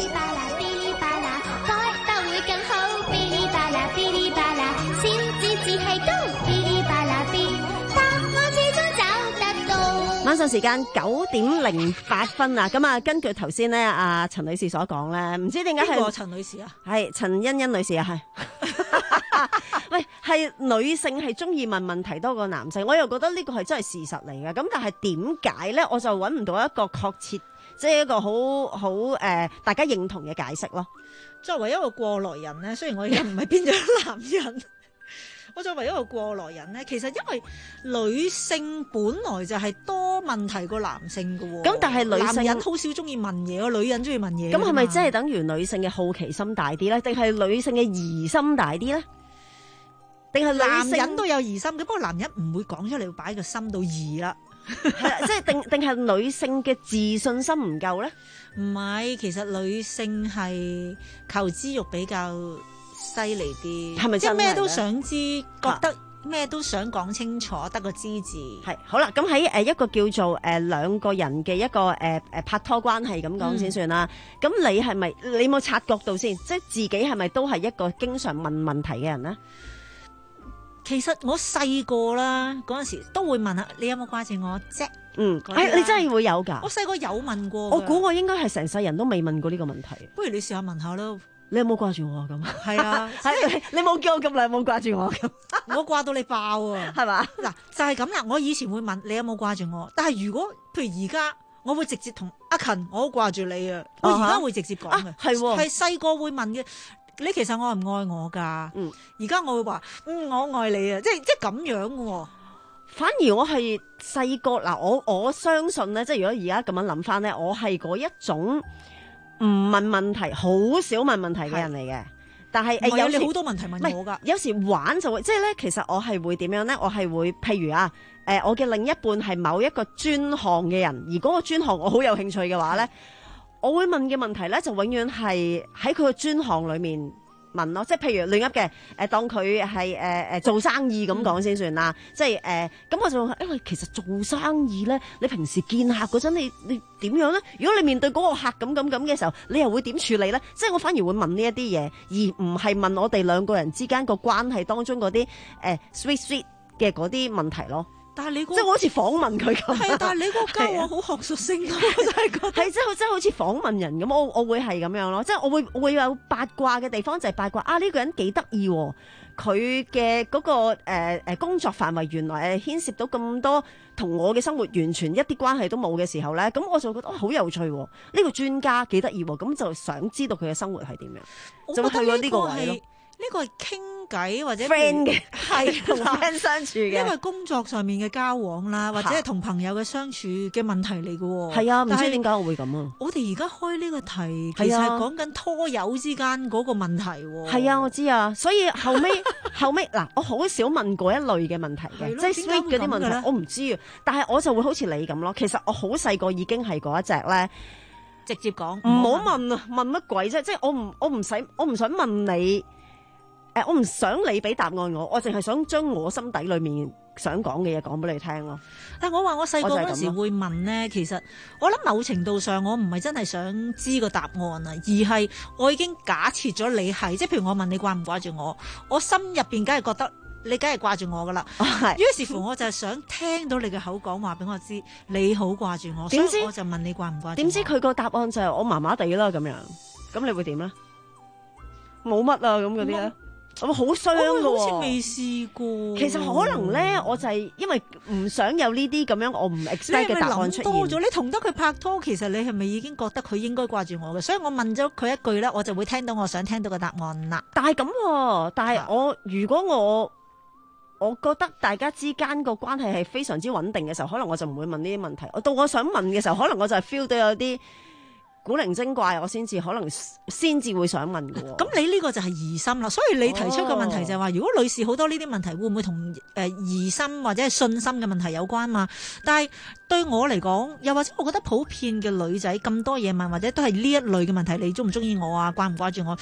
晚上時間九點零八分啊！咁啊，根據頭先咧，阿陳女士所講咧，唔知點解係陳女士啊？ 係陳欣欣女士啊，係。喂，係女性係中意問問題多過男性，我又覺得呢個係真係事實嚟嘅。咁但係點解咧？我就揾唔到一個確切，即係一個好好誒，大家認同嘅解釋咯。 作為一個過來人咧，雖然我而家唔係變咗男人。我作為一個過來人咧，其實因為女性本來就係多問題過男性嘅喎。 咁但係女性男人好少中意問嘢，個女人中意問嘢。 咁係咪真係等於女性嘅好奇心大啲咧？定係女性嘅疑心大啲咧？定係男人都有疑心嘅，不過男人唔會講出嚟，擺個心到疑啦。 係啦，即係定定係女性嘅自信心唔夠咧？ 唔係，其實女性係求知欲比較犀利啲， 係咪即係咩都想知，覺得咩都想講清楚，得個知字。 係好啦，咁喺誒一個叫做誒兩個人嘅一個誒誒拍拖關係咁講先算啦。咁、嗯、你係咪你有冇察覺到先？即係自己係咪都係一個經常問問題嘅人咧？ 其實我細個啦，嗰陣時都會問下你有冇掛住我啫。 嗯，誒，你真係會有㗎？ 我細個有問過。 我估我應該係成世人都未問過呢個問題。 不如你試下問下咯。 你有冇掛住我啊？咁係啊， 你你冇叫我咁耐，冇掛住我咁， 我掛到你爆啊，係嘛？嗱，就係咁啦。我以前會問你有冇掛住我，但係如果譬如而家，我會直接同阿勤，我好掛住你啊。我而家會直接講嘅，係係細個會問嘅。你其實愛唔愛我㗎？嗯，而家我會話，嗯，我愛你啊，即係即係咁樣嘅喎。 反而我係細個嗱，我我相信咧，即係如果而家咁樣諗翻咧，我係嗰一種唔問問題、好少問問題嘅人嚟嘅。但係誒有時你好多問題問我㗎， 有時玩就會即係咧。其實我係會點樣咧？我係會譬如啊，誒、呃，我嘅另一半係某一個專項嘅人，而嗰個專項我好有興趣嘅話咧，我會問嘅問題咧，就永遠係喺佢嘅專項裏面問咯。即係譬如亂噏嘅，誒、呃，當佢係誒誒做生意咁講先算啦。即係誒，咁、呃、我就因為其實做生意咧，你平時見客嗰陣，你你點樣咧？如果你面對嗰個客咁咁咁嘅時候，你又會點處理咧？即係我反而會問呢一啲嘢，而唔係問我哋兩個人之間個關係當中嗰啲誒 sweet sweet 嘅嗰啲問題咯。 但係你、嗰個、 即係我好似訪問佢咁， 係，但係你個交往好學術性咯，我真係覺得係即係即係好似訪問人咁，我我會係咁樣咯，即係我會我會有八卦嘅地方就係八卦啊！呢、呢個人幾得意喎，佢嘅嗰個誒、呃、工作範圍原來誒牽涉到咁多同我嘅生活完全一啲關係都冇嘅時候咧，咁我就覺得好、哦、有趣喎！呢、呢個專家幾得意喎，咁就想知道佢嘅生活係點樣，就會去到呢個位咯。 呢個係傾偈或者 friend 嘅， 係同 friend 相處嘅， 因為工作上面嘅交往啦，或者係同朋友嘅相處嘅問題嚟嘅喎。 係啊，唔知點解我會咁啊！ 我哋而家開呢個題，其實係講緊拖友之間嗰個問題喎。 係啊，我知啊，所以後尾後尾嗱，我好少問過一類嘅問題嘅，即係 sweet 嗰啲問題，我唔知啊。但係我就會好似你咁咯。其實我好細個已經係嗰一隻咧， 直接講唔好問啊！問乜鬼啫？即係我唔我唔使我唔想問你。誒、呃，我唔想你俾答案我，我淨係想將我心底裏面想講嘅嘢講俾你聽咯。 但係我話我細個嗰陣時會問咧，其實我諗某程度上我唔係真係想知個答案啊，而係我已經假設咗你係，即係譬如我問你掛唔掛住我，我心入邊梗係覺得你梗係掛住我噶啦。於是乎我就係想聽到你嘅口講話俾我知，你好掛住我。點知我就問你掛唔掛住我？ 點知佢個答案就係我麻麻地啦咁樣，咁你會點咧？冇乜啊咁嗰啲咧。我好傷㗎喎， 好似未試過。 其實可能咧，我就係因為唔想有呢啲咁樣，我唔 expect 嘅答案出現。 你係咪諗多咗？你同得佢拍拖，其實你係咪已經覺得佢應該掛住我嘅？所以我問咗佢一句咧，我就會聽到我想聽到嘅答案啦。 但係咁，但係我如果我我覺得大家之間個關係係非常之穩定嘅時候，可能我就唔會問呢啲問題。我到我想問嘅時候，可能我就係 feel 到有啲古靈精怪，我先至可能先至會想問嘅喎。 咁你呢個就係疑心啦，所以你提出嘅問題就係話，哦、如果女士好多呢啲問題，會唔會同誒疑心或者係信心嘅問題有關嘛？但係對我嚟講，又或者我覺得普遍嘅女仔咁多嘢問，或者都係呢一類嘅問題，你中唔中意我啊？掛唔掛住我？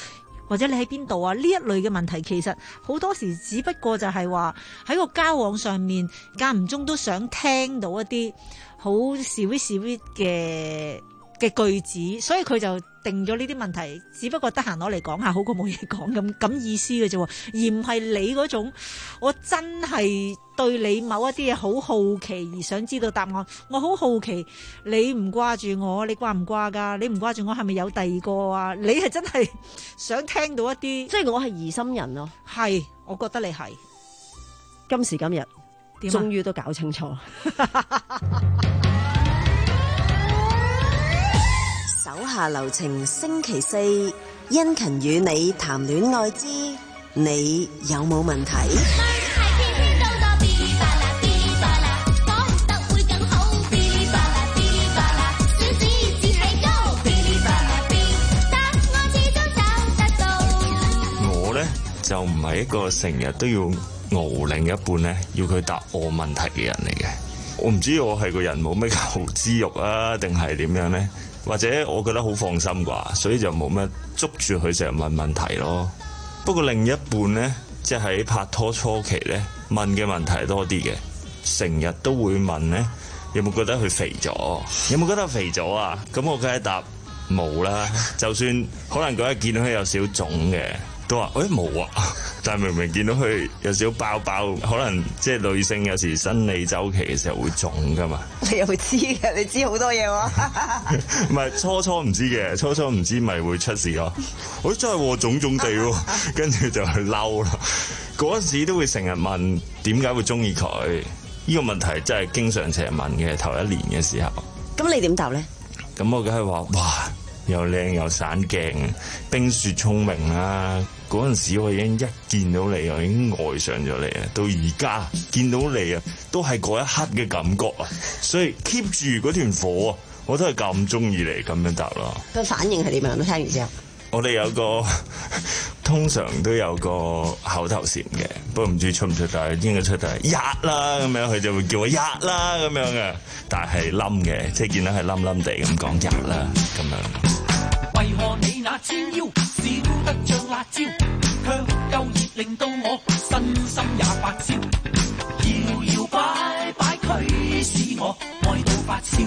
或者你喺邊度啊？呢一類嘅問題其實好多時只不過就係話喺個交往上面間唔中都想聽到一啲好 sweet sweet 嘅嘅句子，所以佢就定咗呢啲問題，只不過得閒攞嚟講下好過冇嘢講咁咁意思嘅啫，而唔係你嗰種我真係對你某一啲嘢好好奇而想知道答案。我好好奇你唔掛住我，你掛唔掛㗎？你唔掛住我係咪有第二個啊？你係真係想聽到一啲， 即係我係疑心人咯。 係，我覺得你係今時今日， 點啊？ 終於都搞清楚。手下留情，星期四，殷勤與你談戀愛之你有冇問題？ 我呢，就唔係一個成日都要熬另一半呢，要佢答我問題嘅人嚟嘅。我唔知我係個人冇咩求知欲啊，定係點樣呢？或者我覺得好放心啩，所以就冇乜捉住佢成日問問題咯。不過另一半呢，即係喺拍拖初期呢，問嘅問題多啲嘅，成日都會問呢：「有冇覺得佢肥咗？有冇覺得肥咗啊？」咁我梗係答冇啦。就算可能嗰日見到佢有少腫嘅，都話誒冇啊。但係明明見到佢有少包包，可能即係女性有時生理週期嘅時候會腫噶嘛。 你又知嘅，你知好多嘢喎。 唔係初初唔知嘅，初初唔知咪會出事咯。我、哎、真係喎，腫腫地喎，跟住就去嬲啦。嗰陣時都會成日問點解會中意佢，呢、這個問題真係經常成日問嘅，頭一年嘅時候。 咁你點答咧？ 咁我梗係話哇，又靚又散鏡，冰雪聰明啦。嗰陣時我已經一見到你，我已經愛上咗你啊！到而家見到你啊，都係嗰一刻嘅感覺啊！所以 keep 住嗰團火啊，我都係咁中意你咁樣答咯。 個反應係點樣？都聽完之後， 我哋有個通常都有個口頭禪嘅，不過唔知出唔出得，應該出得係呀啦咁樣，佢就會叫我呀啦咁樣嘅，但係冧嘅，即係見到係冧冧地咁講呀啦咁樣。 為何你那纖腰燒得像辣椒，卻夠熱令到我身心也發燒，搖搖擺擺驅使我愛到發燒。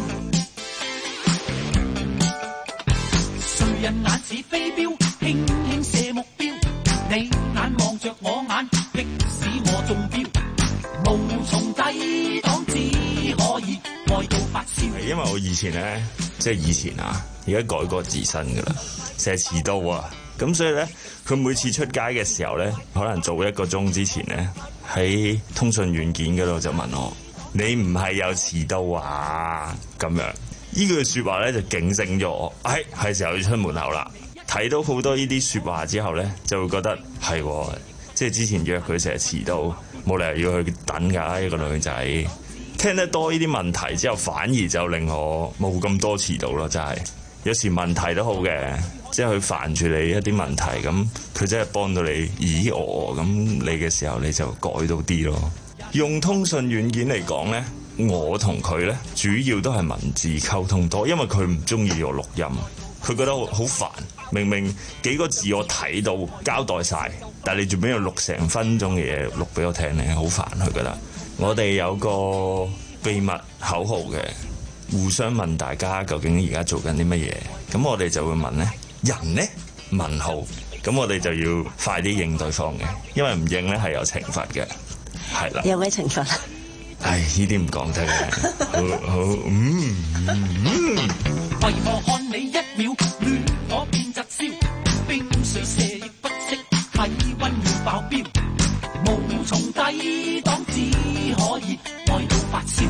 誰人眼似飛鏢，輕輕射目標，你眼望着我眼，迫使我中標，無從抵擋，只可以愛到發燒。 因為我以前咧，即係以前啊，而家改過自身噶啦，成日遲到啊，咁所以咧，佢每次出街嘅時候咧，可能早一個鐘之前咧，喺通訊軟件嗰度就問我：你唔係有遲到啊？咁樣，呢句說話咧就警醒咗我，哎，係時候要出門口啦。睇到好多呢啲說話之後咧，就會覺得係，即係之前約佢成日遲到，冇理由要去等噶，一個女仔。聽得多呢啲問題之後，反而就令我冇咁多遲到咯。真係有時問題都好嘅，即係佢煩住你一啲問題，咁佢真係幫到你。咦我咁你嘅時候，你就改到啲咯。用通訊軟件嚟講呢，我同佢呢主要都係文字溝通多，因為佢唔中意我錄音，佢覺得好煩。明明幾個字我睇到交代晒，但係你做咩要錄成分鐘嘅嘢錄俾我聽呢？好煩佢覺得。我哋有個秘密口號嘅，互相問大家究竟而家做緊啲乜嘢，咁我哋就會問呢人呢問號，咁我哋就要快啲應對方嘅，因為唔應呢係有懲罰嘅，係啦。 有咩懲罰？ 唉，呢啲唔講得嘅，好好嗯嗯。 為何看你一秒亂我變疾燒，冰水瀉亦不息，體溫要爆標，無從抵擋，只可以愛到發燒。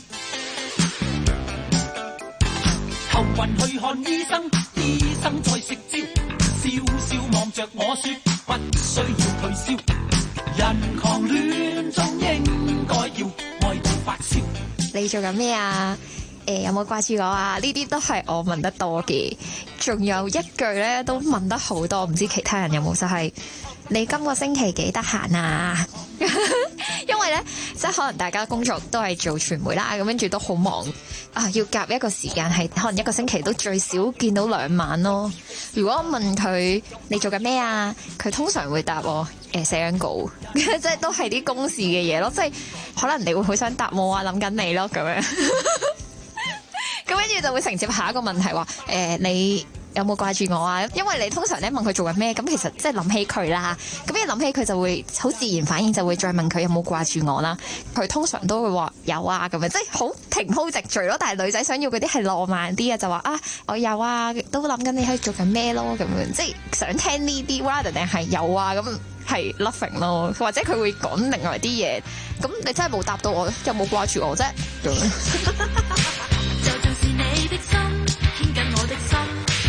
頭暈去看醫生，醫生在食蕉，笑笑望着我說不需要退燒。人狂戀中應該要愛到發燒。 你做緊咩啊？誒、欸，有冇掛住我啊？呢啲都係我問得多嘅，仲有一句咧都問得好多，唔知其他人有冇？就係、是、你今個星期幾得閒啊？因因為咧，即係可能大家工作都係做傳媒啦，咁跟住都好忙啊，要夾一個時間係可能一個星期都最少見到兩晚咯。如果我問佢你做緊咩啊，佢通常會答我誒寫緊稿，即係都係啲公事嘅嘢咯。即係可能你會好想答我啊，諗緊你咯咁樣。咁跟住就會承接下一個問題話誒、呃、你有冇掛住我啊？因為你通常咧問佢做緊咩，咁其實即係諗起佢啦。咁一諗起佢就會好自然反應，就會再問佢有冇掛住我啦。佢通常都會話有啊咁樣，即係好平鋪直敍咯。但係女仔想要嗰啲係浪漫啲啊，就話啊我有啊，都諗緊你喺度做緊咩咯咁樣，即係想聽呢啲 rather 定係有啊咁係 loving 咯，或者佢會講另外啲嘢。咁你真係冇答到我，有冇掛住我啫？咁就像是你的心牽緊我的心，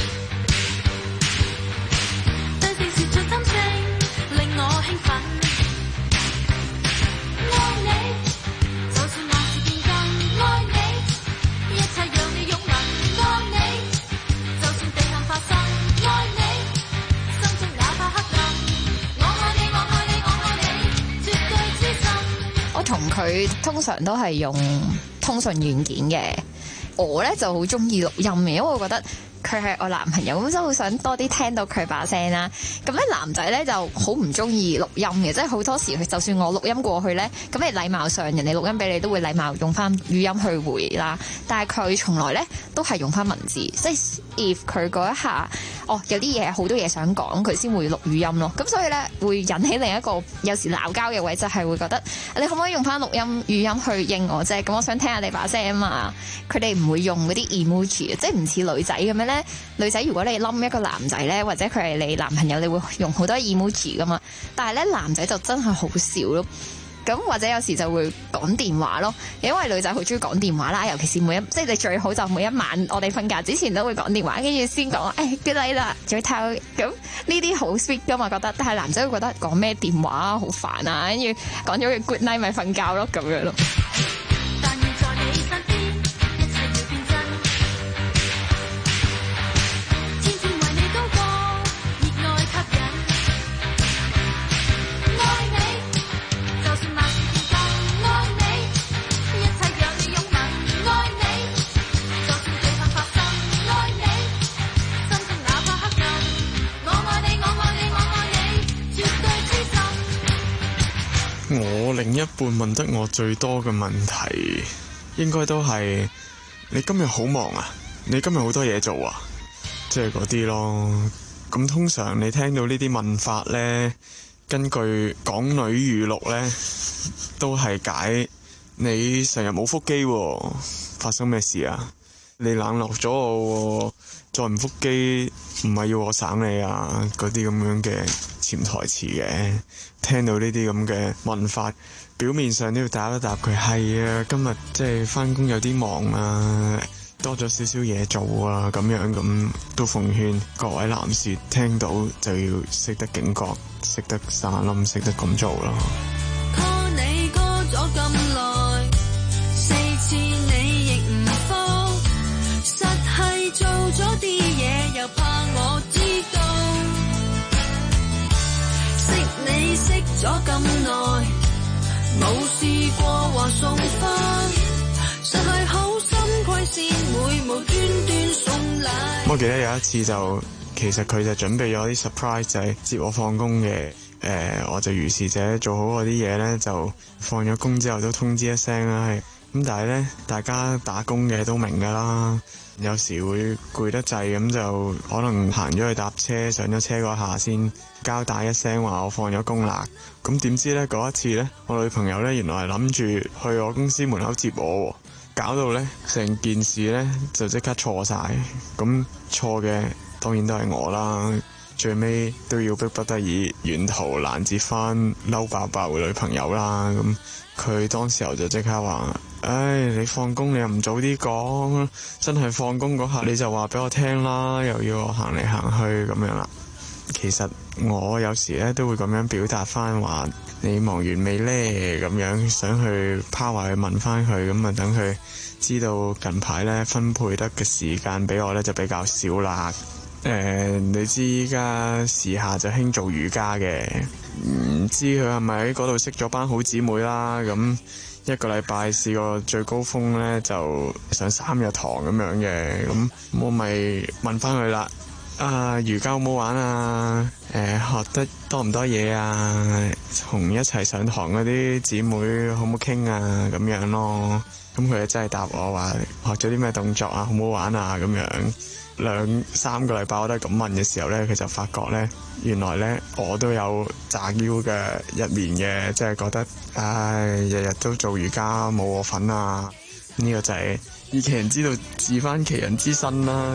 對視時最心聲令我興奮。愛你，就算萬事變更，愛你，一切讓你擁吻。愛你，就算地陷發生，愛你，心中哪怕黑暗。我愛你，我愛你，我愛你，絕對知心。 我同佢通常都係用通訊軟件嘅。我咧就好中意錄音嘅，因為我覺得佢係我男朋友，咁真係好想多啲聽到佢把聲啦。咁咧男仔咧就好唔中意錄音嘅，即係好多時佢就算我錄音過去咧，咁你禮貌上人哋錄音俾你都會禮貌用翻語音去回啦。但係佢從來咧都係用翻文字，即係 if 佢嗰一下哦有啲嘢好多嘢想講，佢先會錄語音咯。咁所以咧會引起另一個有時鬧交嘅位，就係會覺得你可唔可以用翻錄音語音去應我啫？咁我想聽下你把聲啊嘛。佢哋唔會用嗰啲 emoji，即係唔似女仔咁樣咧。女仔如果你冧一個男仔咧，或者佢係你男朋友，你會用好多 emoji 噶嘛。但係咧男仔就真係好少咯。咁或者有時就會講電話咯，因為女仔好中意講電話啦，尤其是每一即係你最好就每一晚我哋瞓覺之前都會講電話，跟住先講誒 good night 啦，再睇咁呢啲好 sweet 噶嘛覺得，但係男仔會覺得講咩電話啊好煩啊，跟住講咗句 good night 咪瞓覺咯咁樣咯。 我另一半問得我最多嘅問題，應該都係你今日好忙啊？你今日好多嘢做啊？即係嗰啲咯。咁通常你聽到呢啲問法呢，根據港女語錄呢，都係解你成日冇腹肌喎，發生咩事啊？你冷落咗我喎，再唔腹肌唔係要我省你啊？嗰啲咁樣嘅潛台詞嘅，聽到呢啲咁嘅問法，表面上都要答一答佢係啊，今日即係返工有啲忙啊，多咗少少嘢做啊，咁樣咁都奉勸各位男士聽到就要識得警覺，識得散冧，識得咁做咯。 call 你 call 咗咁耐，四次你亦唔覆，實係做咗啲嘢又怕我知道。識你識咗咁耐，冇試過話送花，實係好心虧先會無端端送禮。 我記得有一次就其實佢就準備咗啲 surprise 就係接我放工嘅，誒、呃、我就如是者做好嗰啲嘢咧，就放咗工之後都通知一聲啦。咁但係咧，大家打工嘅都明㗎啦，有時會攰得滯，咁就可能行咗去搭車，上咗車嗰下先交代一聲話我放咗工啦。咁點知咧嗰一次咧，我女朋友咧原來係諗住去我公司門口接我，搞到咧成件事咧就即刻錯晒。咁錯嘅當然都係我啦，最尾都要逼不得已沿途攔截翻嬲爆爆嘅女朋友啦。咁佢當時候就即刻話：唉，你放工你又唔早啲講，真係放工嗰下你就話俾我聽啦，又要我行嚟行去咁樣啦。其實我有時咧都會咁樣表達翻話，你忙完未呢？咁樣想去拋話去問翻佢，咁啊等佢知道近排咧分配得嘅時間俾我咧就比較少啦。誒、呃，你知依家時下就興做瑜伽嘅， 唔知佢係咪喺嗰度識咗班好姊妹啦。咁一個禮拜試過最高峰咧就上三日堂咁樣嘅。咁我咪問翻佢啦。啊，瑜伽好唔好玩啊？誒、呃，學得多唔多嘢啊？同一齊上堂嗰啲姊妹好唔好傾啊？咁樣咯。咁佢就真係答我話學咗啲咩動作啊？好唔好玩啊？咁樣兩三個禮拜我都係咁問嘅時候咧，佢就發覺咧，原來咧我都有詐嬌嘅一面嘅，即係覺得唉，日日都做瑜伽冇我份啊！呢、這個就係以其人之道自翻其人之身啦。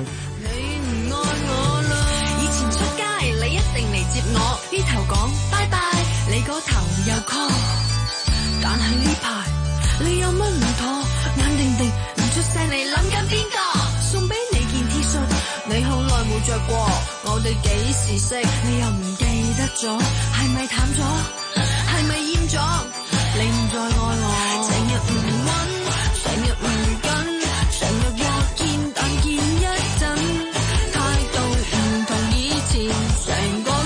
接我呢頭講拜拜，你嗰頭又 call， 但係呢排你有乜唔妥？眼定定唔出聲，你諗緊邊個？送俾你件 T 恤，你好耐冇着過，我哋幾時識？你又唔記得咗？係咪淡咗？係咪厭咗？你唔再愛我，成日唔搵，成日唔跟，成日話見但見一陣，態度唔同以前，成個。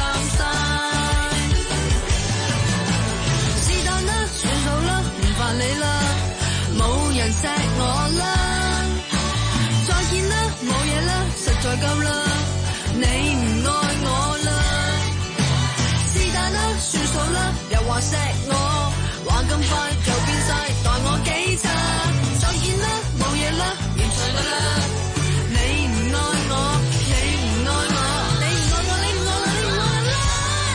你啦，冇人錫我啦，再見啦，冇嘢啦，實在夠啦，你唔愛我啦，是但啦，算數啦，又話錫我，話咁快就變晒，待我幾差，再見啦，冇嘢啦，完場噶啦，你唔愛我，你唔愛我，你唔愛我，你唔愛我，你唔愛我啦。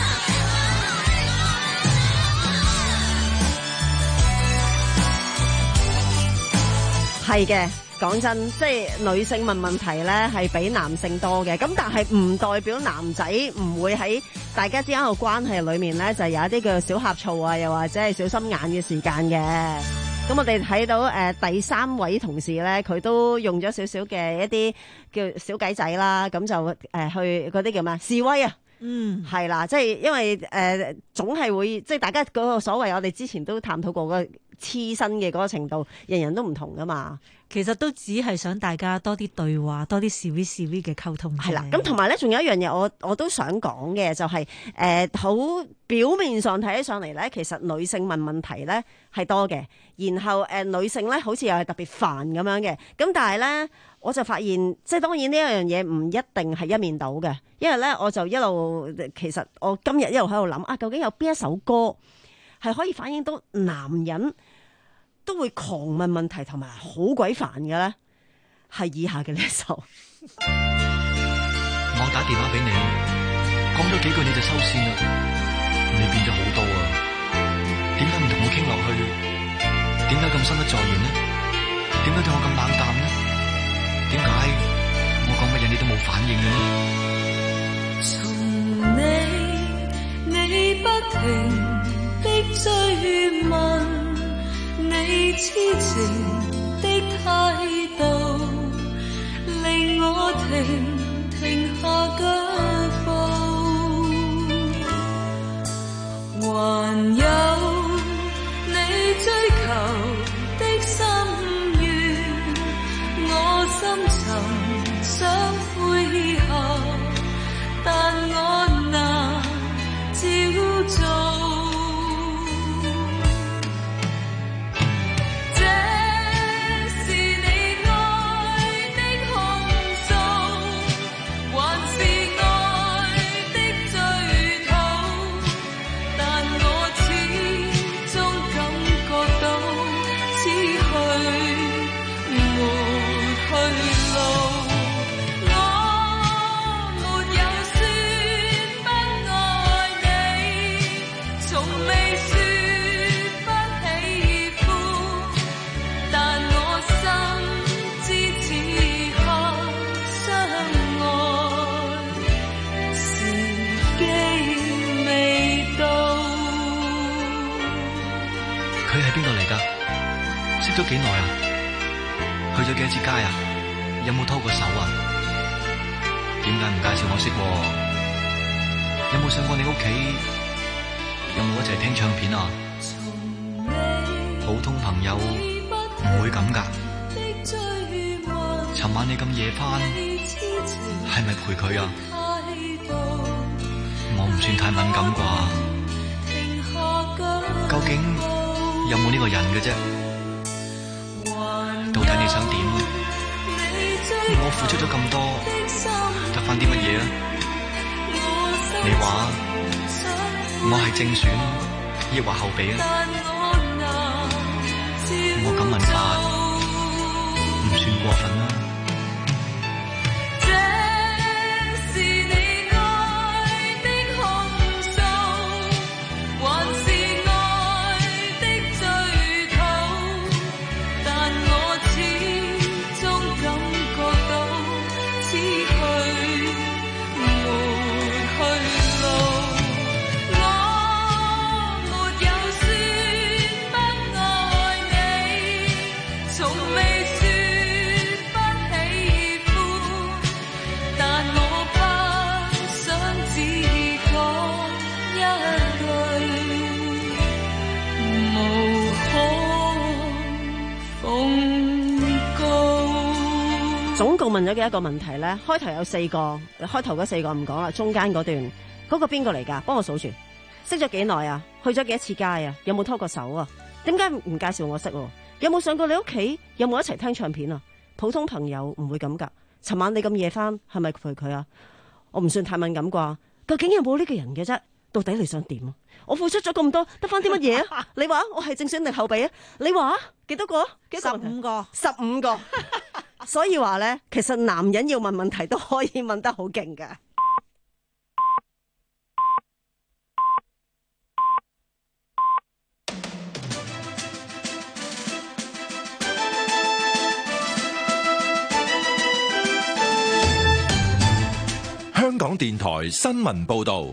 係嘅，講真，即係女性問問題咧係比男性多嘅，咁但係唔代表男仔唔會喺大家之間嘅關係裏面咧就有一啲叫小呷醋啊，又或者係小心眼嘅時間嘅。咁我哋睇到誒、呃、第三位同事咧，佢都用咗少少嘅一啲叫小計仔啦，咁就誒、呃、去嗰啲叫咩示威啊。嗯，係啦，即係因為誒、呃、總係會即係大家嗰個所謂我哋之前都探討過嗰個黐身嘅嗰個程度，人人都唔同噶嘛。 其實都只係想大家多啲對話，多啲示威示威嘅溝通。 係啦，咁同埋咧，仲有一樣嘢，我我都想講嘅就係、是、誒，好、呃、表面上睇起上嚟咧，其實女性問問題咧係多嘅，然後誒、呃、女性咧好似又係特別煩咁樣嘅。咁但係咧，我就發現即係當然呢一樣嘢唔一定係一面倒嘅，因為咧我就一路其實我今日一路喺度諗啊，究竟有邊一首歌係可以反映到男人都會狂問問題同埋好鬼煩嘅咧，係以下嘅呢一首。 我打電話俾你，講咗幾句你就收線啦，你變咗好多啊！點解唔同我傾落去？點解咁心不在焉呢？點解對我咁冷淡呢？點解我講乜嘢你都冇反應嘅呢？ 從你你不停的追問，你痴情的態度令我停停下腳步，還有你追求的心願，我深沉想配合，但我難照做。 咗幾耐啊？去咗幾多次街啊？有冇拖過手啊？點解唔介紹我識？有冇上過你屋企？有冇一齊聽唱片啊？普通朋友唔會咁噶。尋晚你咁夜返，係咪陪佢啊？我唔算太敏感啩。 有冇呢個人嘅啫？到底你想點？我付出咗咁多，得返啲乜嘢啊？你話我係正選，抑或後備啊？我咁問法唔算過分啦。 總共問咗幾多個問題咧？開頭有四個，開頭嗰四個唔講啦，中間嗰段嗰、嗰個邊個嚟㗎？幫我數住，識咗幾耐啊？去咗幾多次街啊？有冇拖過手啊？點解唔介紹我識？有冇上過你屋企？有冇一齊聽唱片啊？普通朋友唔會咁㗎。尋晚你咁夜返，係咪陪佢啊？我唔算太敏感啩？究竟有冇呢個人嘅啫？到底你想點啊？我付出咗咁多，得返啲乜嘢啊？你話我係正選定後備啊？你話幾多個？幾個？十五個，十五個。所以話咧，其實男人要問問題都可以問得好勁㗎。 香港電台新聞報道，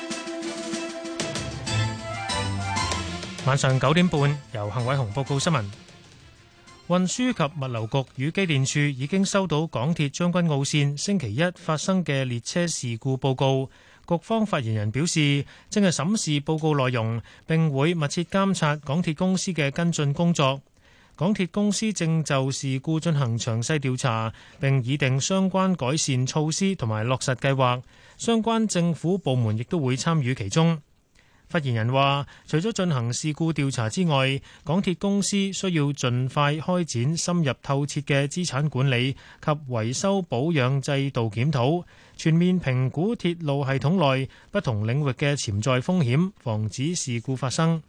晚上九點半由幸偉雄報告新聞。運輸及物流局與機電署已經收到港鐵將軍澳線星期一發生嘅列車事故報告。局方發言人表示，正係審視報告內容，並會密切監察港鐵公司嘅跟進工作。港鐵公司正就事故進行詳細調查，並擬定相關改善措施同埋落實計劃。相關政府部門亦都會參與其中。發言人話，除咗進行事故調查之外，港鐵公司需要盡快開展深入透徹嘅資產管理及維修保養制度檢討，全面評估鐵路系統內不同領域嘅潛在風險，防止事故發生。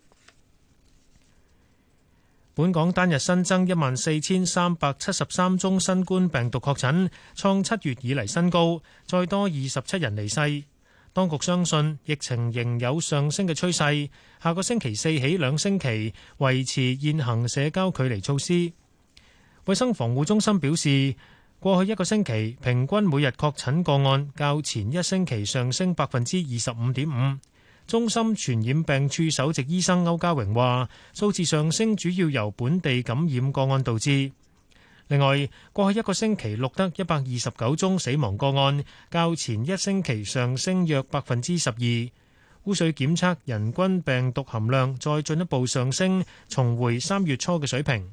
本港單日新增一萬四千三百七十三宗新冠病毒確診，創七月以嚟新高，再多二十七人離世。當局相信疫情仍有上升嘅趨勢，下個星期四起兩星期維持現行社交距離措施。衛生防護中心表示，過去一個星期平均每日確診個案較前一星期上升百分之二十五點五。中心傳染病處首席醫生歐家榮話，數字上升主要由本地感染個案導致。另外，過去一個星期錄得一百二十九宗死亡個案，較前一星期上升約百分之十二。污水檢測人均病毒含量再進一步上升，重回三月初嘅水平。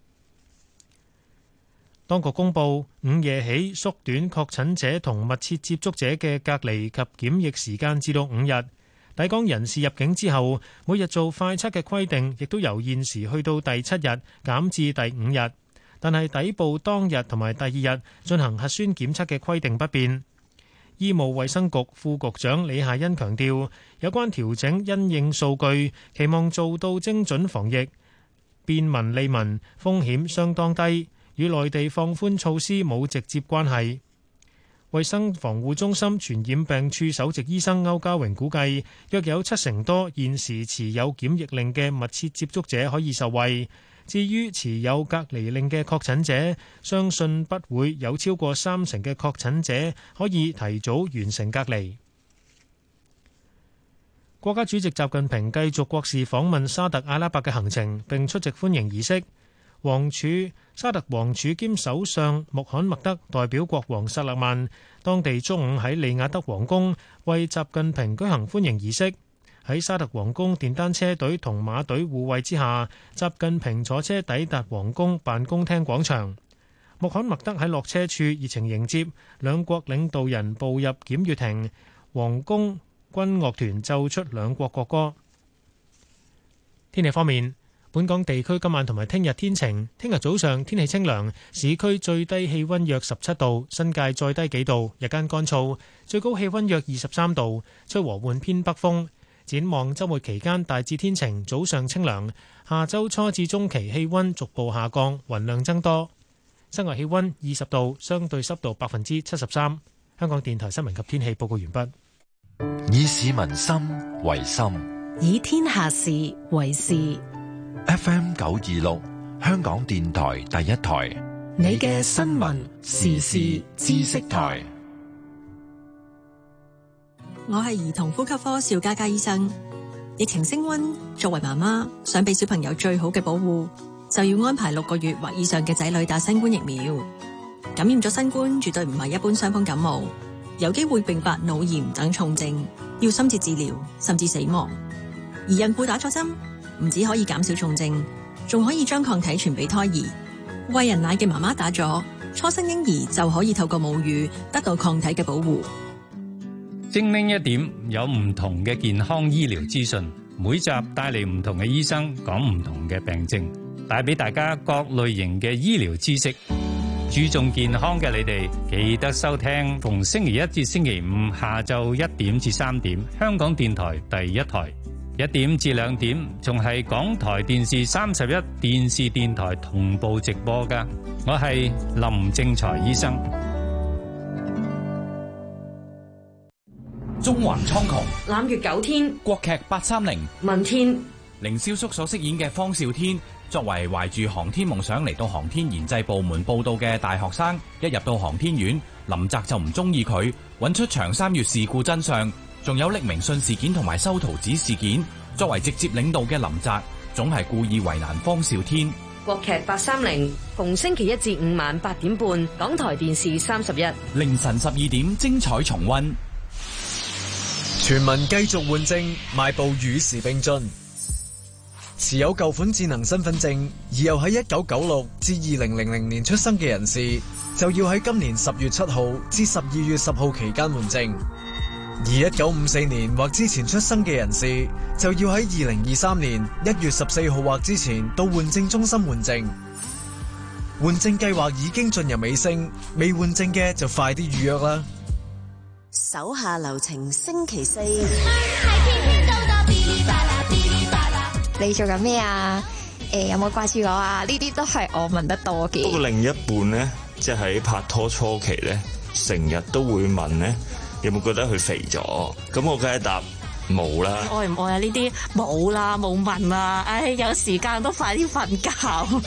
當局公布午夜起縮短確診者同密切接觸者嘅隔離及檢疫時間至到五日。抵港人士入境之後，每日做快測嘅規定亦都由現時去到第七日減至第五日。但係抵埗當日同埋第二日進行核酸檢測嘅規定不變。醫務衛生局副局長李夏茵強調，有關調整因應數據，期望做到精準防疫，便民利民，風險相當低，與內地放寬措施冇直接關係。衛生防護中心傳染病處首席醫生歐家榮估計，約有七成多現時持有檢疫令嘅密切接觸者可以受惠。至於持有隔離令嘅確診者，相信不會有超過三成嘅確診者可以提早完成隔離。國家主席習近平繼續國事訪問沙特阿拉伯嘅行程，並出席歡迎儀式。王儲沙特王儲兼首相穆罕默德代表國王薩勒曼，當地中午喺利雅得皇宮為習近平舉行歡迎儀式。喺沙特皇宮電單車隊同馬隊護衛之下，習近平坐車抵達皇宮辦公廳廣場。穆罕默德喺落車處熱情迎接，兩國領導人步入檢閱亭，皇宮軍樂團奏出兩國國歌。天氣方面， 本港地區今晚同埋聽日天晴，聽日早上天氣清涼，市區最低氣溫約十七度，新界再低幾度，日間乾燥，最高氣溫約二十三度，吹和緩偏北風。展望週末期間大致天晴，早上清涼，下週初至中期氣溫逐步下降，雲量增多。室外氣溫二十度，相對濕度百分之七十三。香港電台新聞及天氣報告完畢。 以市民心為心， 以天下事為事。 F M 九二六，香港電台第一台， 你嘅新聞時事知識台。 我係兒童呼吸科邵嘉嘉醫生。疫情升溫，作為媽媽想俾小朋友最好嘅保護，就要安排六個月或以上嘅仔女打新冠疫苗。感染咗新冠絕對唔係一般傷風感冒，有機會併發腦炎等重症，要深切治療甚至死亡。而孕婦打咗針，唔止可以減少重症，仲可以將抗體傳俾胎兒。餵人奶嘅媽媽打咗，初生嬰兒就可以透過母乳得到抗體嘅保護。 精靈一點，有唔同嘅健康醫療資訊，每集帶嚟唔同嘅醫生講唔同嘅病症，帶俾大家各類型嘅醫療知識。注重健康嘅你哋，記得收聽逢星期一至星期五下晝一點至三點，香港電台第一台；一點至兩點，仲係港台電視三十一電視電台同步直播㗎。我係林正財醫生。 中環蒼穹， 攬月九天， 國劇八三零， 問天， 凌瀟肅所飾演嘅方少天，作為懷住航天夢想嚟到航天研製部門報到嘅大學生，一入到航天院，林澤就唔中意佢，揾出長三月事故真相，仲有匿名信事件同埋修圖紙事件。作為直接領導嘅林澤，總係故意為難方少天。 國劇八三零，逢星期一至五晚八點半，港台電視三十一， 凌晨十二點精彩重溫。 全民繼續換證，邁步與時並進。持有舊款智能身份證而又喺一九九六至二零零零年出生嘅人士，就要喺今年十月七號至十二月十號期間換證；而一九五四年或之前出生嘅人士，就要喺二零二三年一月十四號或之前到換證中心換證。換證計劃已經進入尾聲，未換證嘅就快啲預約啦。 手下留情，星期四。 你做緊咩啊？誒、欸，有冇掛住我啊？呢啲都係我問得多嘅。 不過另一半咧，即係喺拍拖初期咧，成日都會問咧，有冇覺得佢肥咗？咁我梗係答冇啦。 愛唔愛啊？呢啲冇啦，冇問啦。唉，有時間都快啲瞓覺。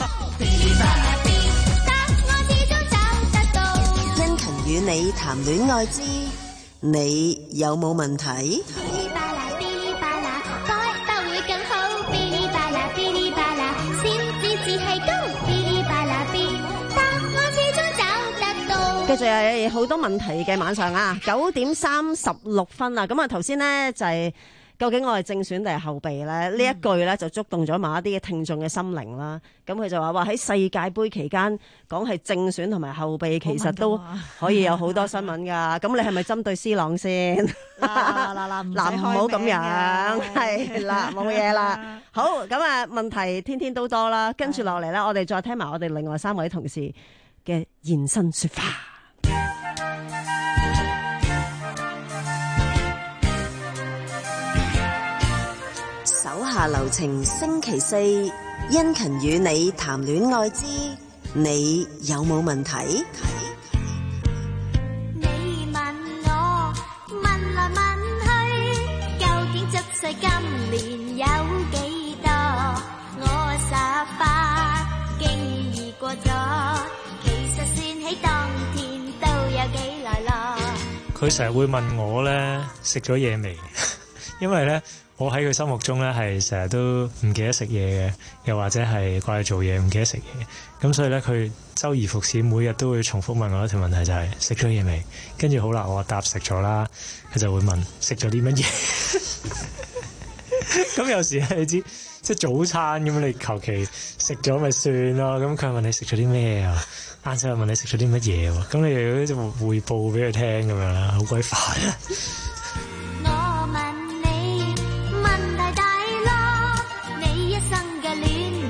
殷勤與你談戀愛之，你有冇問題？ 繼續有好多問題嘅晚上啊，九點三十六分啊，咁啊頭先呢就係、是、究竟我係正選定係後備咧？呢、嗯、一句咧就觸動咗某一啲嘅聽眾嘅心靈啦。咁佢就話話喺世界盃期間講係正選同埋後備，其實都可以有好多新聞噶。咁你係咪針對 C 朗先？ 嗱嗱嗱， 嗱唔好咁樣，係啦，冇嘢啦。好，咁啊問題天天都多啦。跟住落嚟咧，我哋再聽埋我哋另外三位同事嘅現身說法。 手下留情，星期四，殷勤與你談戀愛之，你有冇問題？ 你問我，問來問去，究竟出世今年有幾多？我十八，經已過咗，其實算起當天都有幾耐咯。 佢成日會問我咧食咗嘢未，因為咧。我喺佢心目中咧係成日都唔記得食嘢嘅，又或者係掛住做嘢唔記得食嘢，咁所以咧佢周而復始每日都會重複問我一條問題，就係食咗嘢未？跟住好啦，我答食咗啦，佢就會問食咗啲乜嘢？咁有時你知即係早餐咁，你求其食咗咪算咯。咁佢問你食咗啲咩啊？晏晝又問你食咗啲乜嘢喎？咁你又要匯報俾佢聽咁樣啦，好鬼煩啊！ 我問你問題大咯，你一生嘅戀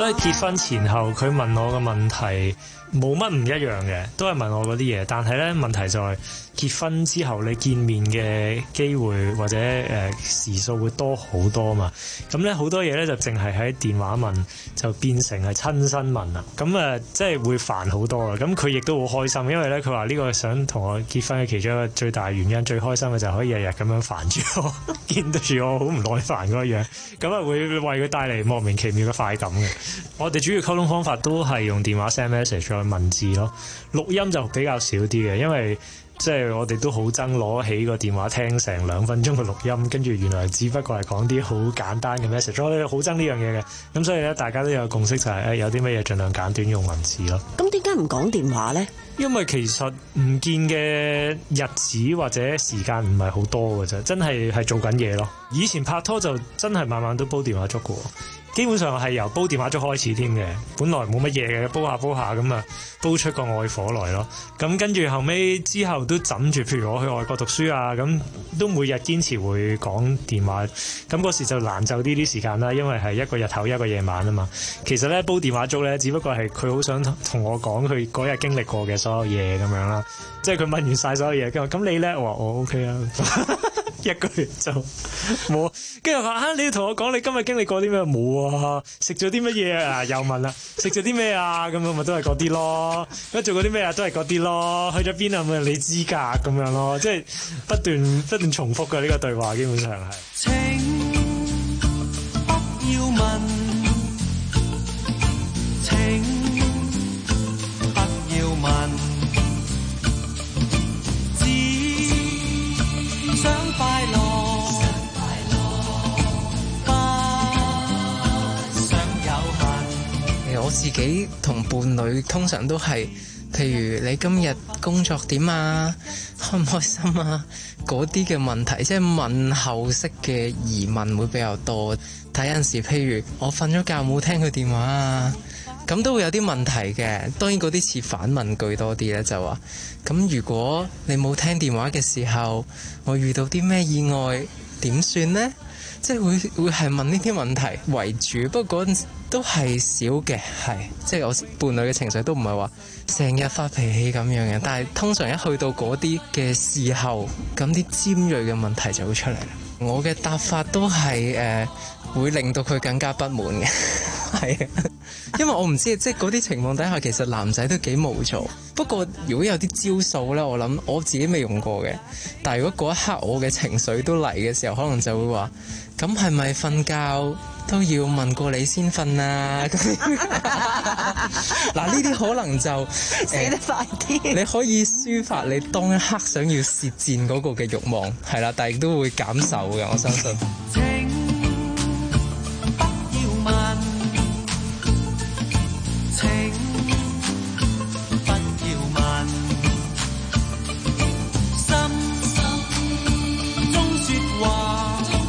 得結婚前後佢問我嘅問題冇乜唔一樣嘅，都係問我嗰啲嘢。但係咧問題就係結婚之後你見面嘅機會或者誒、呃、時數會多好多嘛。咁咧好多嘢咧就淨係喺電話問，就變成係親身問啦。咁誒、呃、即係會煩好多啦。咁佢亦都好開心，因為咧佢話呢個想同我結婚嘅其中一個最大原因，最開心嘅就係可以日日咁樣煩住我，見到住我好唔耐煩嗰個樣，咁啊會為佢帶嚟莫名其妙嘅快感嘅。我哋主要溝通方法都係用電話 send message 再文字咯，錄音就比較少啲嘅，因為即係我哋都好憎攞起個電話聽成兩分鐘嘅錄音，跟住原來只不過係講啲好簡單嘅 message， 我哋好憎呢樣嘢嘅。咁所以咧，大家都有共識就係、是、誒有啲乜嘢盡量簡短用文字咯。 咁點解唔講電話咧？ 因為其實唔見嘅日子或者時間唔係好多嘅啫，真係係做緊嘢咯。以前拍拖就真係晚晚都煲電話粥嘅，基本上係由煲電話粥開始添嘅。本來冇乜嘢嘅，煲下煲下咁啊，煲出個愛火來咯。咁跟住後尾之後都枕住，譬如我去外國讀書啊，咁都每日堅持會講電話。咁嗰時就難就呢啲時間啦，因為係一個日頭一個夜晚啊嘛。其實咧煲電話粥咧，只不過係佢好想同我講佢嗰日經歷過嘅所有嘢咁樣啦。即係佢問完晒所有嘢，跟住咁你咧，我話我 OK 啊。一個月就冇，跟住話啊，你要同我講你今日經歷過啲咩？冇啊，食咗啲乜嘢啊？又問啦，食咗啲咩啊？咁樣咪都係嗰啲咯。咁做過啲咩啊？都係嗰啲咯。去咗邊啊？咪你知㗎咁樣咯。即係不斷不斷重複嘅呢個對話，基本上係。 請不要問，請不要問。想快樂，不想有恨。 我自己同伴侶通常都係，譬如你今日工作點啊，開唔開心啊，嗰啲嘅問題，即係問候式嘅疑問會比較多。睇有陣時，譬如我瞓咗覺冇聽佢電話啊，咁都會有啲問題嘅。當然嗰啲似反問句多啲咧，就話咁如果你冇聽電話嘅時候，我遇到啲咩意外點算呢？即係會會係問呢啲問題為主，不過嗰陣都係少嘅，係即係我伴侶嘅情緒都唔係話成日發脾氣咁樣嘅，但係通常一去到嗰啲嘅時候，咁啲尖鋭嘅問題就會出嚟啦。我嘅答法都係誒、呃、會令到佢更加不滿嘅，係啊，因為我唔知即係嗰啲情況底下，其實男仔都幾無助。不過如果有啲招數咧，我諗我自己未用過嘅，但係如果嗰一刻我嘅情緒都嚟嘅時候，可能就會話：咁係咪瞓覺都要問過你先瞓啊？嗱，呢啲可能就寫得快啲、呃， 你可以抒發你當一刻想要舌戰嗰個嘅慾望，係啦，但係亦都會減受嘅，我相信。 請不要問，請不要問，心心中説話。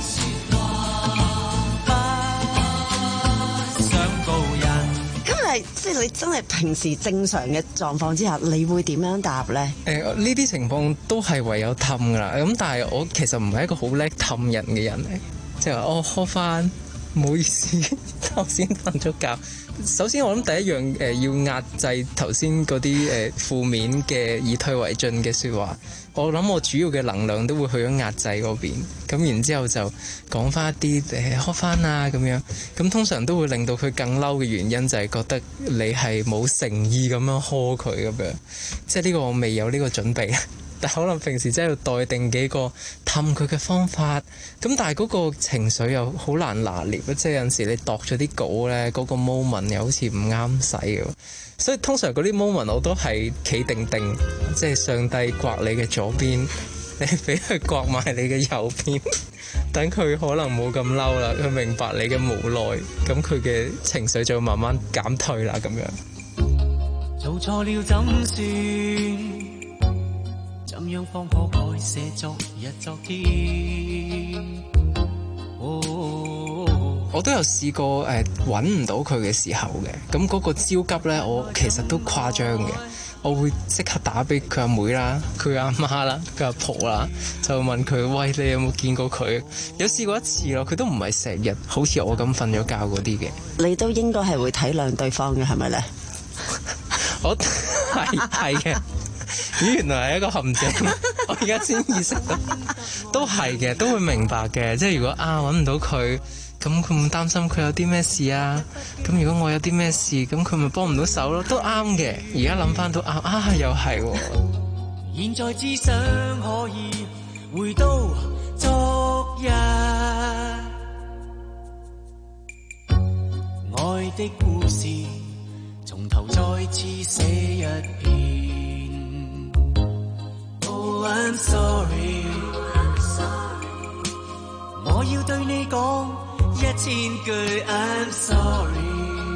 即係你真係平時正常嘅狀況之下，你會點樣答呢？ 誒、呃，呢啲情況都係唯有氹㗎啦。咁但係我其實唔係一個好叻氹人嘅人嚟，即係話我開翻，唔好意思，頭先瞓咗覺。首先我諗第一樣誒、呃、要壓制頭先嗰啲誒負面嘅以退為進嘅説話。我諗我主要嘅能量都會去咗壓制嗰邊，咁然之後就講翻一啲誒開翻啊咁樣，咁通常都會令到佢更嬲嘅原因就係覺得你係冇誠意咁樣呵佢咁樣，即係呢個我未有呢個準備，但可能平時真係要待定幾個氹佢嘅方法，咁但係嗰個情緒又好難拿捏，即係有陣時你度咗啲稿咧，嗰個 moment 又好似唔啱使嘅。所以通常嗰啲 moment 我都係企定定，即係上帝刮你嘅左邊，你俾佢刮埋你嘅右邊，等佢可能冇咁嬲啦，佢明白你嘅無奈，咁佢嘅情緒就會慢慢減退啦，咁樣。 做錯了怎算？怎樣方可改寫昨日昨天？ 我都有試過誒揾唔到佢嘅時候嘅，咁嗰個焦急呢，我其實都誇張嘅， 我會即刻打俾佢阿妹啦、佢阿媽啦、佢阿婆啦，就問佢：喂，你有冇見過佢？有試過一次咯，佢都唔係成日好似我咁瞓咗覺嗰啲嘅。 你都應該係會體諒對方嘅，係咪咧？ 我係係嘅。咦，原來係一個陷阱，我而家先意識到，都係嘅，都會明白嘅。即係如果啊揾唔到佢，咁佢唔擔心佢有啲咩事啊？咁如果我有啲咩事，咁佢咪幫唔到手咯，都啱嘅。而家諗翻都啱啊，又係喎。 現在只想可以回到昨日，愛的故事從頭再次寫一遍。Oh, I'm sorry， 我要對你講一千句 I'm sorry，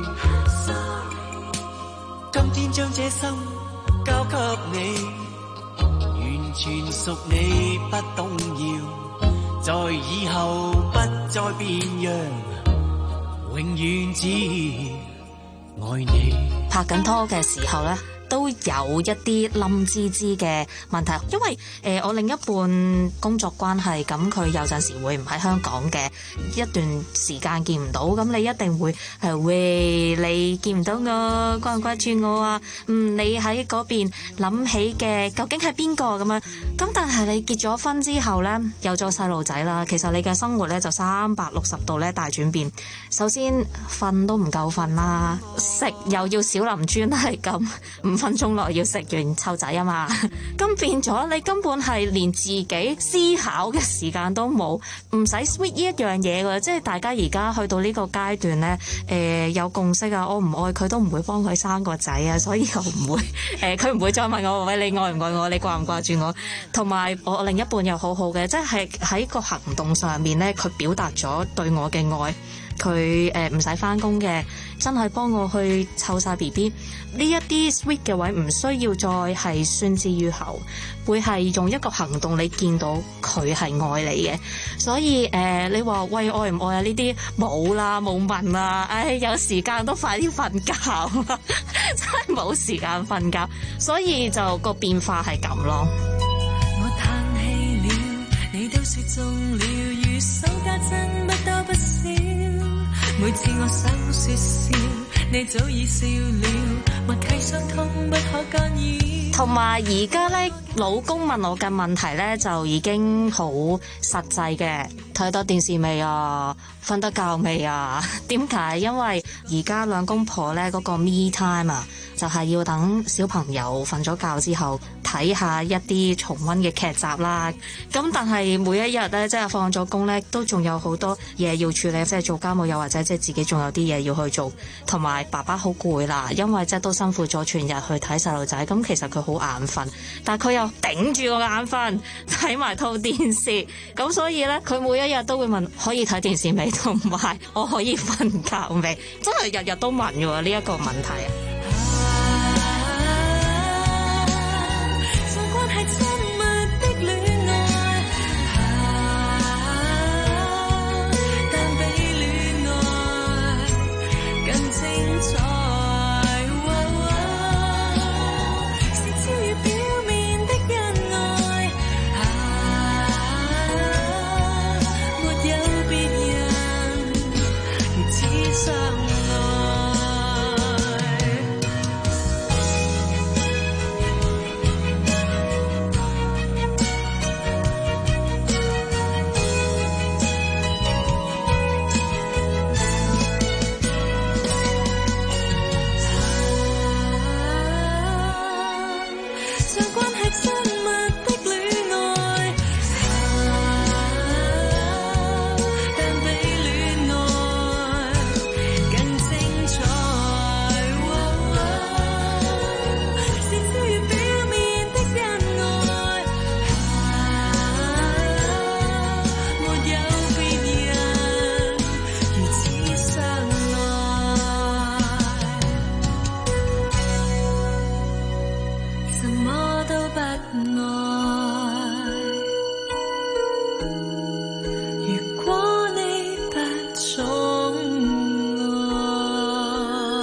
今天將這心交給你，完全屬你，不動搖，在以後不再變樣，永遠只愛你。 拍緊拖嘅時候呢，都有一啲冧滋滋嘅問題，因為誒、呃、我另一半工作關係，咁佢有陣時會唔喺香港嘅，一段時間見唔到，咁你一定會係喂，你見唔到我，關唔關注我啊？嗯，你喺嗰邊諗起嘅究竟係邊個咁樣？咁但係你結咗婚之後呢，有咗細路仔啦，其實你嘅生活呢就三百六十度咧大轉變。首先瞓都唔夠瞓啦，食又要小林專係咁五分鐘內要食完湊仔啊嘛，咁變咗你根本係連自己思考嘅時間都冇，唔使 sweet 呢一樣嘢㗎，即係大家而家去到呢個階段呢，誒、呃、有共識啊，我唔愛佢都唔會幫佢生個仔啊，所以我唔會誒佢唔會再問我喂，你愛唔愛我，你掛唔掛住我，同埋我另一半又好好嘅，即係喺個行動上面呢，佢表達咗對我嘅愛。佢誒唔使返工嘅，真係幫我去湊晒 B B， 呢一啲 sweet 嘅位唔需要再係宣之於口，會係用一個行動你見到佢係愛你嘅，所以誒、呃、你話喂愛唔愛啊？呢啲冇啦，冇問啦，唉有時間都快啲瞓覺啦，真係冇時間瞓覺，所以就個變化係咁咯。 我嘆氣了，你都說中了，如數家珍不多不少。每次我想說笑，你早已笑了，默契傷痛不可干擾。 同埋而家咧，老公問我嘅問題咧，就已經好實際嘅。睇得電視未啊？瞓得覺未啊？點解？因為而家兩公婆咧嗰個 me time 啊，就係要等小朋友瞓咗覺之後睇下一啲重溫嘅劇集啦。咁但係每一日咧，即係放咗工咧，都仲有好多嘢要處理，即係做家務又或者即係自己仲有啲嘢要去做。同埋爸爸好攰啦，因為即係都辛苦咗全日去睇細路仔。咁其實佢好眼瞓，但係佢又頂住個眼瞓睇埋套電視。咁所以咧，佢每一日都會問可以睇電視未，同埋我可以瞓覺未？真係日日都問嘅喎呢一個問題啊！ 做關係親密的戀愛，但比戀愛更精彩。是超越表面的恩愛，沒有別人如此相愛。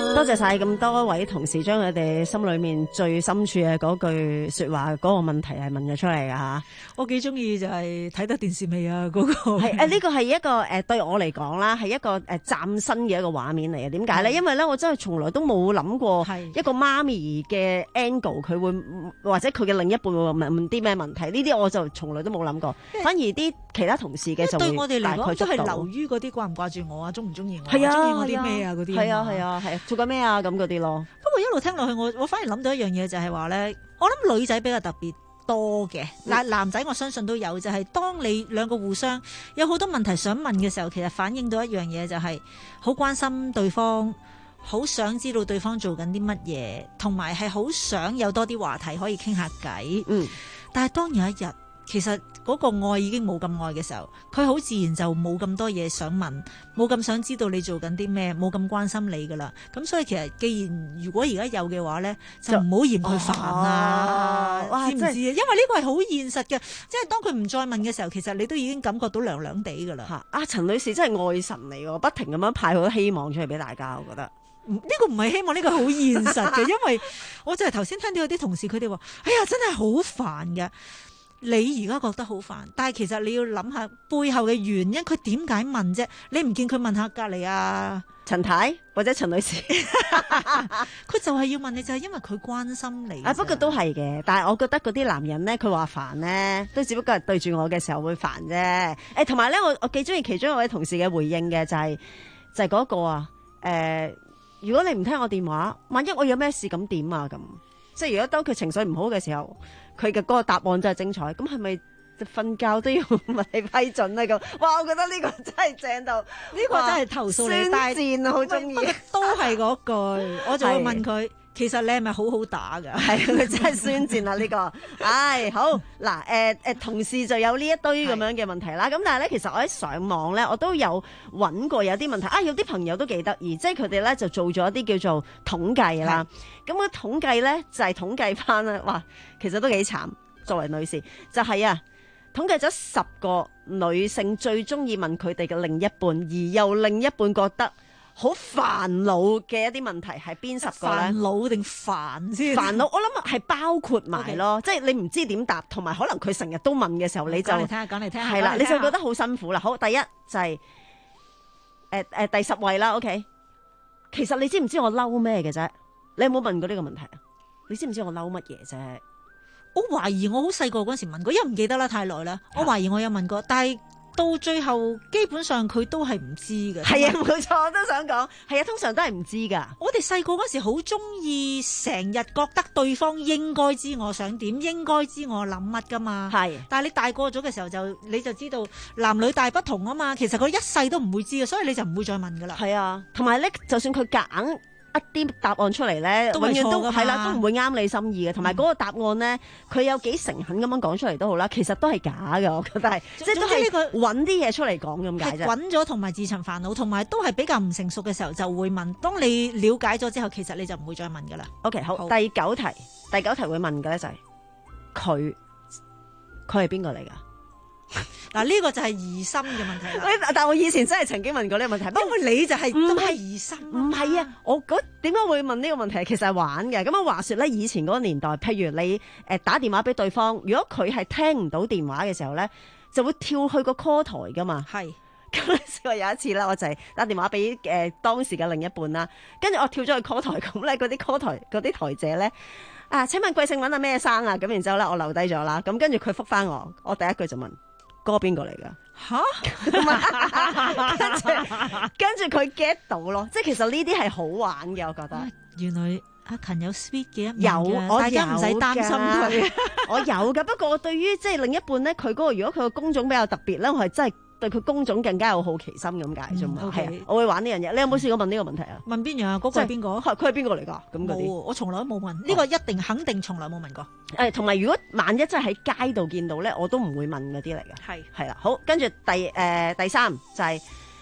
多謝晒咁多位同事將佢哋心裏面最深處嘅嗰句說話嗰、嗰個問題係問咗出嚟噶吓。 我幾中意就係睇得電視未啊嗰、嗰個係誒呢個係一個誒、呃、對我嚟講啦係一個誒嶄新嘅一個畫面嚟嘅。點解咧？因為咧我真係從來都冇諗過一個媽咪嘅 angle 佢會或者佢嘅另一半會問問啲咩問題，呢啲我就從來都冇諗過。反而啲其他同事嘅就會對我哋嚟講都係留流於嗰啲掛唔掛住我啊，中唔中意我， 係啊， 中意我啲咩啊嗰啲。 係啊係啊係啊，做緊咩啊咁嗰啲咯。 不過一路聽落去，我我反而諗到一樣嘢，就係話咧，我諗女仔比較特別多嘅，嗱、嗯、男仔我相信都有，就係、是、當你兩個互相有好多問題想問嘅時候，其實反映到一樣嘢，就係好關心對方，好想知道對方做緊啲乜嘢，同埋係好想有多啲話題可以傾下偈。嗯，但係當有一日，其實嗰個愛已經冇咁愛嘅時候，佢好自然就冇咁多嘢想問，冇咁想知道你做緊啲咩，冇咁關心你噶啦。咁所以其實既然如果而家有嘅話咧，就唔好嫌佢煩啊， 哦、 知唔知啊？因為呢個係好現實嘅，即係當佢唔再問嘅時候，其實你都已經感覺到涼涼地噶啦。 嚇！阿陳女士真係愛神嚟喎，不停咁樣派好多希望出嚟俾大家，我覺得。 呢、這個唔係希望，呢、這個好現實嘅，因為我就係頭先聽到有啲同事佢哋話：哎呀，真係好煩嘅。你而家覺得好煩，但係其實你要諗下背後嘅原因，佢點解問啫？你唔見佢問下隔離啊陳太或者陳女士， 佢就係要問你，就係、是、因為佢關心你。 啊，不過都係嘅，但係我覺得嗰啲男人咧，佢話煩咧，都只不過係對住我嘅時候會煩啫。誒，同埋咧，我我幾中意其中一位同事嘅回應嘅就係、是、就係、是、嗰個啊。誒、呃，如果你唔聽我電話，萬一我有咩事咁點啊？咁即係如果當佢情緒唔好嘅時候。佢嘅嗰個答案真係精彩，咁係咪瞓覺都要問你批准咧？咁哇，我覺得呢個真係正到，呢、呢個真係投訴你， 宣戰啊，好中意。 都係嗰句，我就會問佢，其實你係咪好好打㗎？ 係佢真係宣戰啊！呢、呢個，唉、哎，好嗱，誒誒，同事就有呢一堆咁樣嘅問題啦。咁但係咧，其實我喺上網咧，我都有揾過有啲問題啊，有啲朋友都幾得意，即係佢哋咧就做咗一啲叫做統計啦。咁個統計咧就係、是、統計翻啦，哇，其實都幾慘。作為女士，就係、是、啊，統計咗十個女性最中意問佢哋嘅另一半，而又另一半覺得好煩惱嘅一啲問題係邊十個咧？ 煩惱定煩先？ 煩惱，我諗係包括埋咯， okay. 即係你唔知點答，同埋可能佢成日都問嘅時候，你就講嚟聽下，講嚟聽下， 係啦，你就覺得好辛苦啦。好，第一就係誒誒第十位啦。OK， 其實你知唔知我嬲咩嘅啫？你有冇問過呢個問題啊？你知唔知我嬲乜嘢啫？ 我懷疑我好細個嗰時問過，因為唔記得啦，太耐啦。我懷疑我有問過，但係到最後基本上佢都係唔知嘅。 係啊，冇錯，我都想講，係啊，通常都係唔知噶。 我哋細個嗰時好中意成日覺得對方應該知我想點，應該知我諗乜噶嘛。係，但係你大個咗嘅時候就你就知道男女大不同啊嘛。其實佢一世都唔會知嘅，所以你就唔會再問噶啦。 係啊，同埋咧，就算佢夾硬一啲答案出嚟咧，永遠都係啦，都唔會啱你心意嘅。同埋嗰個答案咧，佢有幾誠懇咁樣講出嚟都好啦，其實都係假嘅。我覺得係，即係都係呢個揾啲嘢出嚟講咁解啫。 揾咗同埋自尋煩惱，同埋都係比較唔成熟嘅時候就會問。當你了解咗之後，其實你就唔會再問噶啦。 OK， 好，好，第九題，第九題會問嘅咧就係佢，佢係邊個嚟噶？ 嗱，呢個就係疑心嘅問題啦。 但我以前真係曾經問過呢個問題， 因為你就係都係疑心。 唔係啊，我嗰點解會問呢個問題？其實係玩嘅。咁啊，話說咧，以前嗰個年代，譬如你誒打電話俾對方，如果佢係聽唔到電話嘅時候咧，就會跳去個 call 台噶嘛。係。咁咧，試過有一次啦，我就係打電話俾誒、呃、當時嘅另一半啦，跟住我跳咗去 call 台，咁咧嗰啲 call 台嗰啲台姐咧啊，請問貴姓揾啊咩生啊？咁然之後咧，我留低咗啦。咁跟住佢覆翻我，我第一句就問。嗰個邊個嚟噶？吓，跟住跟住佢 get 到咯，即係其實呢啲係好玩嘅，我覺得。 原來阿勤有 sweet 嘅一面， 有， 大家唔使擔心佢。 我有噶，不過我對於即係另一半咧，佢嗰個如果佢個工種比較特別咧，我係真係對佢工種更加有好奇心咁解啫嘛。係、嗯 okay. 啊，我會玩呢樣嘢。你有冇試過問呢個問題啊？ 問邊樣啊？嗰、那個係邊個？ 佢係邊個嚟噶？咁嗰啲， 我從來都冇問。呢、這個一定肯定從來冇問過。 誒，同埋如果萬一真係喺街度見到咧，我都唔會問嗰啲嚟嘅。係係啦，好，跟住第誒、呃、第三就係、是、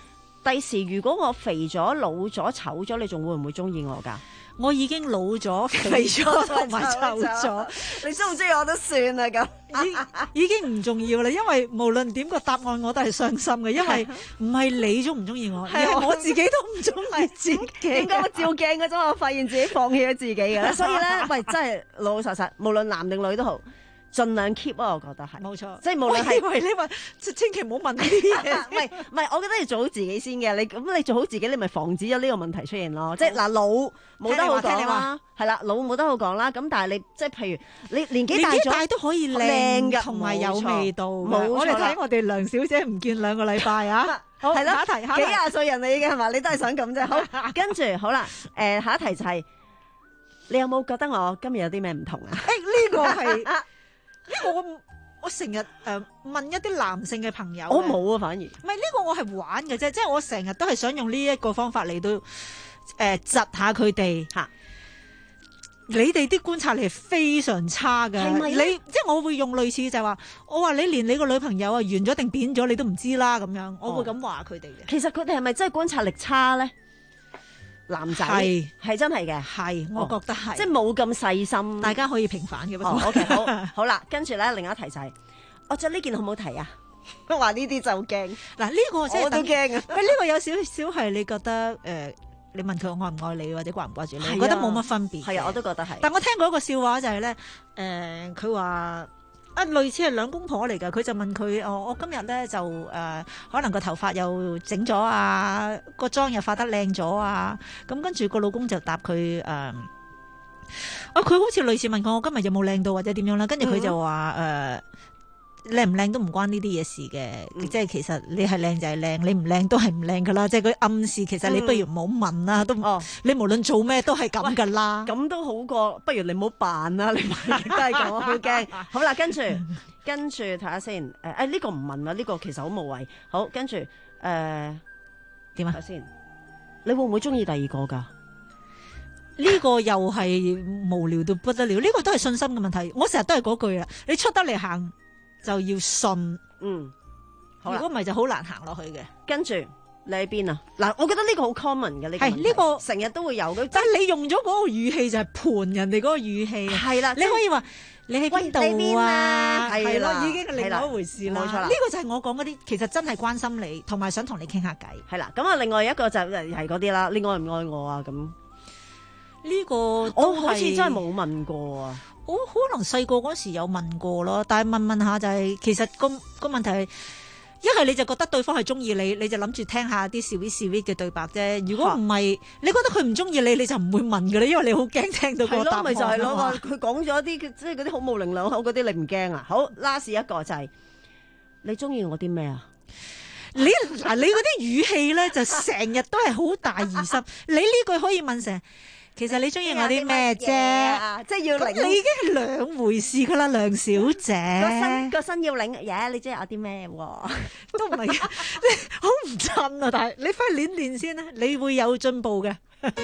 第時如果我肥咗、老咗、醜咗，你仲會唔會中意我㗎？ 我已經老咗、肥咗同埋醜咗， 你中唔中意我都算啦咁， 已已經唔重要啦。因為無論點個答案我都係傷心嘅，因為唔係你中唔中意我，而係我自己都唔中意自己。 點解我照鏡嗰陣，我發現自己放棄咗自己嘅咧？所以咧，喂，真係老老實實，無論男定女都好。盡量 keep 啊，我覺得係冇錯， 即係無論係， 喂，你話千祈唔好問呢啲嘢， 唔係唔係，我覺得要做好自己先嘅。你咁你做好自己，你咪防止咗呢個問題出現咯。即係嗱，老冇得好講啦，係啦，老冇得好講啦。咁但係你即係譬如你年紀大咗， 年紀大都可以靚嘅，同埋有味道。冇我哋睇我哋梁小姐唔見兩個禮拜啊，好，係啦，下一題， 幾廿歲人嚟嘅係嘛？你都係想咁啫。好，跟住好啦，誒，下一題就係你有冇覺得我今日有啲咩唔同啊？ 誒，呢個係。呢個我我成日誒問一啲男性嘅朋友， 我冇啊，反而唔係呢個我係玩嘅啫，即係我成日都係想用呢一個方法嚟到誒窒下佢哋嚇。你哋啲觀察力係非常差嘅， 係咪？ 你即係我會用類似就係話，我話你連你個女朋友啊圓咗定扁咗你都唔知啦咁樣，我會咁話佢哋嘅。 其實佢哋係咪真係觀察力差咧？男仔係係真係嘅， 係我覺得係， 即係冇咁細心， 大家可以平反嘅。不過 OK 好好啦，跟住咧另一題就係，我着呢件好唔好睇啊？我話呢啲就驚， 嗱呢個真係我都驚啊！ 喂，呢個有少少係你覺得誒，你問佢愛唔愛你或者掛唔掛住你，我覺得冇乜分別。 係啊，我都覺得係。 但我聽過一個笑話就係咧，誒佢話。啊，類似係兩公婆嚟㗎，佢就問佢：哦，我今日咧就誒、呃，可能個頭髮又整咗啊，個妝又化得靚咗啊，咁跟住個老公就答佢誒，啊，佢好似類似問我：我今日有冇靚到或者點樣啦？跟住佢就話誒。呃靚唔靚都唔關呢啲嘢事嘅，嗯、即係其實你係靚就係靚，你唔靚都係唔靚噶啦。即係佢暗示其實你不如唔好問啦，嗯、都、哦、你無論做咩都係咁噶啦。 咁都好過，不如你唔好扮啦，你都係咁，我好驚。好啦，跟住跟住睇下先。誒誒呢個唔問啦，呢、呢個其實好無謂。好，跟住誒點啊？睇下先，你會唔會中意第二個㗎？ 呢個又係無聊到不得了。呢、呢個都係信心嘅問題。我成日都係嗰句啦，你出得嚟行。就要信， 嗯，好， 如果唔係就好難行落去嘅。 跟住你喺邊啊？嗱，我覺得呢個好 common 嘅呢個，係呢個成日都會有嘅。 但係你用咗嗰個語氣就係盤人哋嗰個語氣， 係啦， 你可以話你喺邊度啊？ 係咯，已經係另外一回事啦。 冇錯啦， 呢個就係我講嗰啲，其實真係關心你，同埋想同你傾下偈。 係啦，咁啊，另外一個就係嗰啲啦，你愛唔愛我啊？咁呢個我好似真係冇問過啊。 我可能細個嗰時有問過咯，但係問問下就係、是、其實個個問題係一係你就覺得對方係中意你，你就諗住聽下啲 sweet sweet 嘅對白啫。如果唔係，你覺得佢唔中意你，你就唔會問噶啦，因為你好驚聽到個答案。 咪就係咯，佢講咗啲即係嗰啲好模棱兩可嗰啲，你唔驚啊？好 last 一個就係、是、你中意我啲咩啊？ 你嗱你嗰啲語氣咧就成日都係好大疑心。你呢句可以問成。其實你中意我啲咩啫？ 即係要領， 你已經係兩回事噶啦，梁小姐。 個身個身要領嘢，yeah, 你中意我啲咩？ 都唔係，好唔襯啊！但係你快去練練先啦，你會有進步嘅。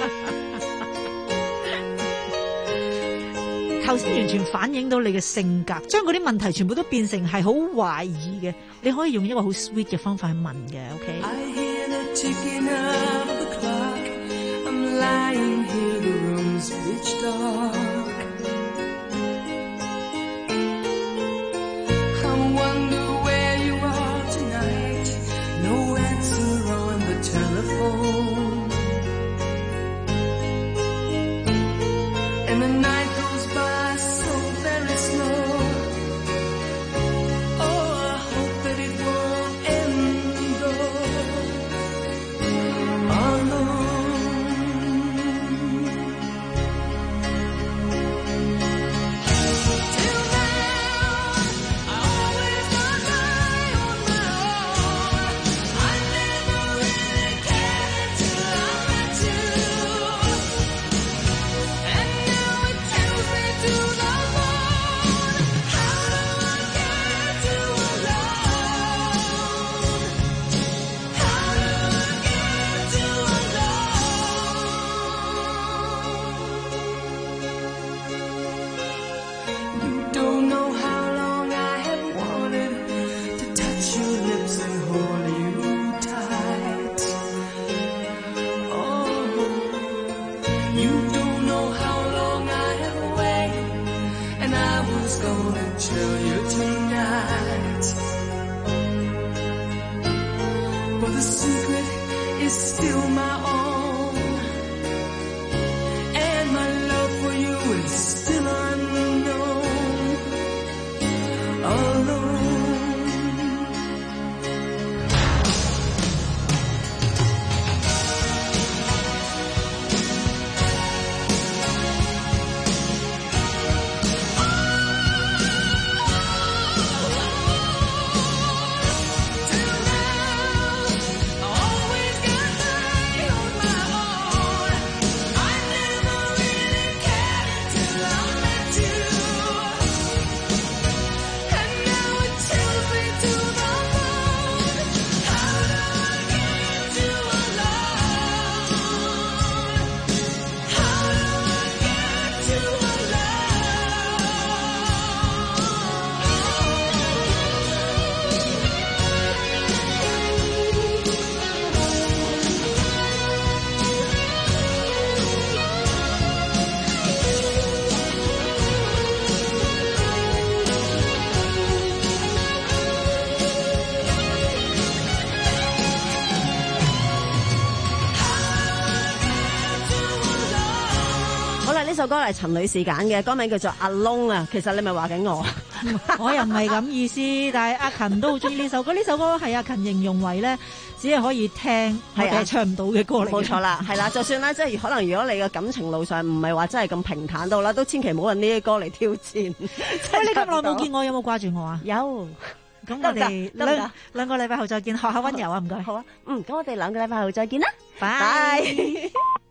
頭先完全反映到你嘅性格，將嗰啲問題全部都變成係好懷疑嘅。你可以用一個好 sweet 嘅方法去問嘅 ，OK？ Lying here, the room's pitch dark. I wonder where you are tonight. No answer on the telephone. And the night goes by so very slow. Oh, I hope that it won't end though. Alone. And now it You don't know how long I have waited, and I was gonna tell you tonight. But the secret is still my own, and my love for you is still unknown, alone. 呢首歌係陳女士揀嘅，歌名叫做《阿窿》啊。其實你咪話緊我， 我又唔係咁意思，但係阿勤都好中意呢首歌。呢首歌係阿勤形容為咧，只係可以聽，我哋係唱唔到嘅歌嚟。 冇錯啦，係啦，就算咧，即係可能如果你嘅感情路上唔係話真係咁平坦到啦，都千祈唔好揾呢啲歌嚟挑戰。喂， 你咁耐冇見我，有冇掛住我啊？ 有。 咁我哋兩兩個禮拜後再見，學下溫柔啊，唔該。 好啊，嗯，咁我哋兩個禮拜後再見啦， 拜。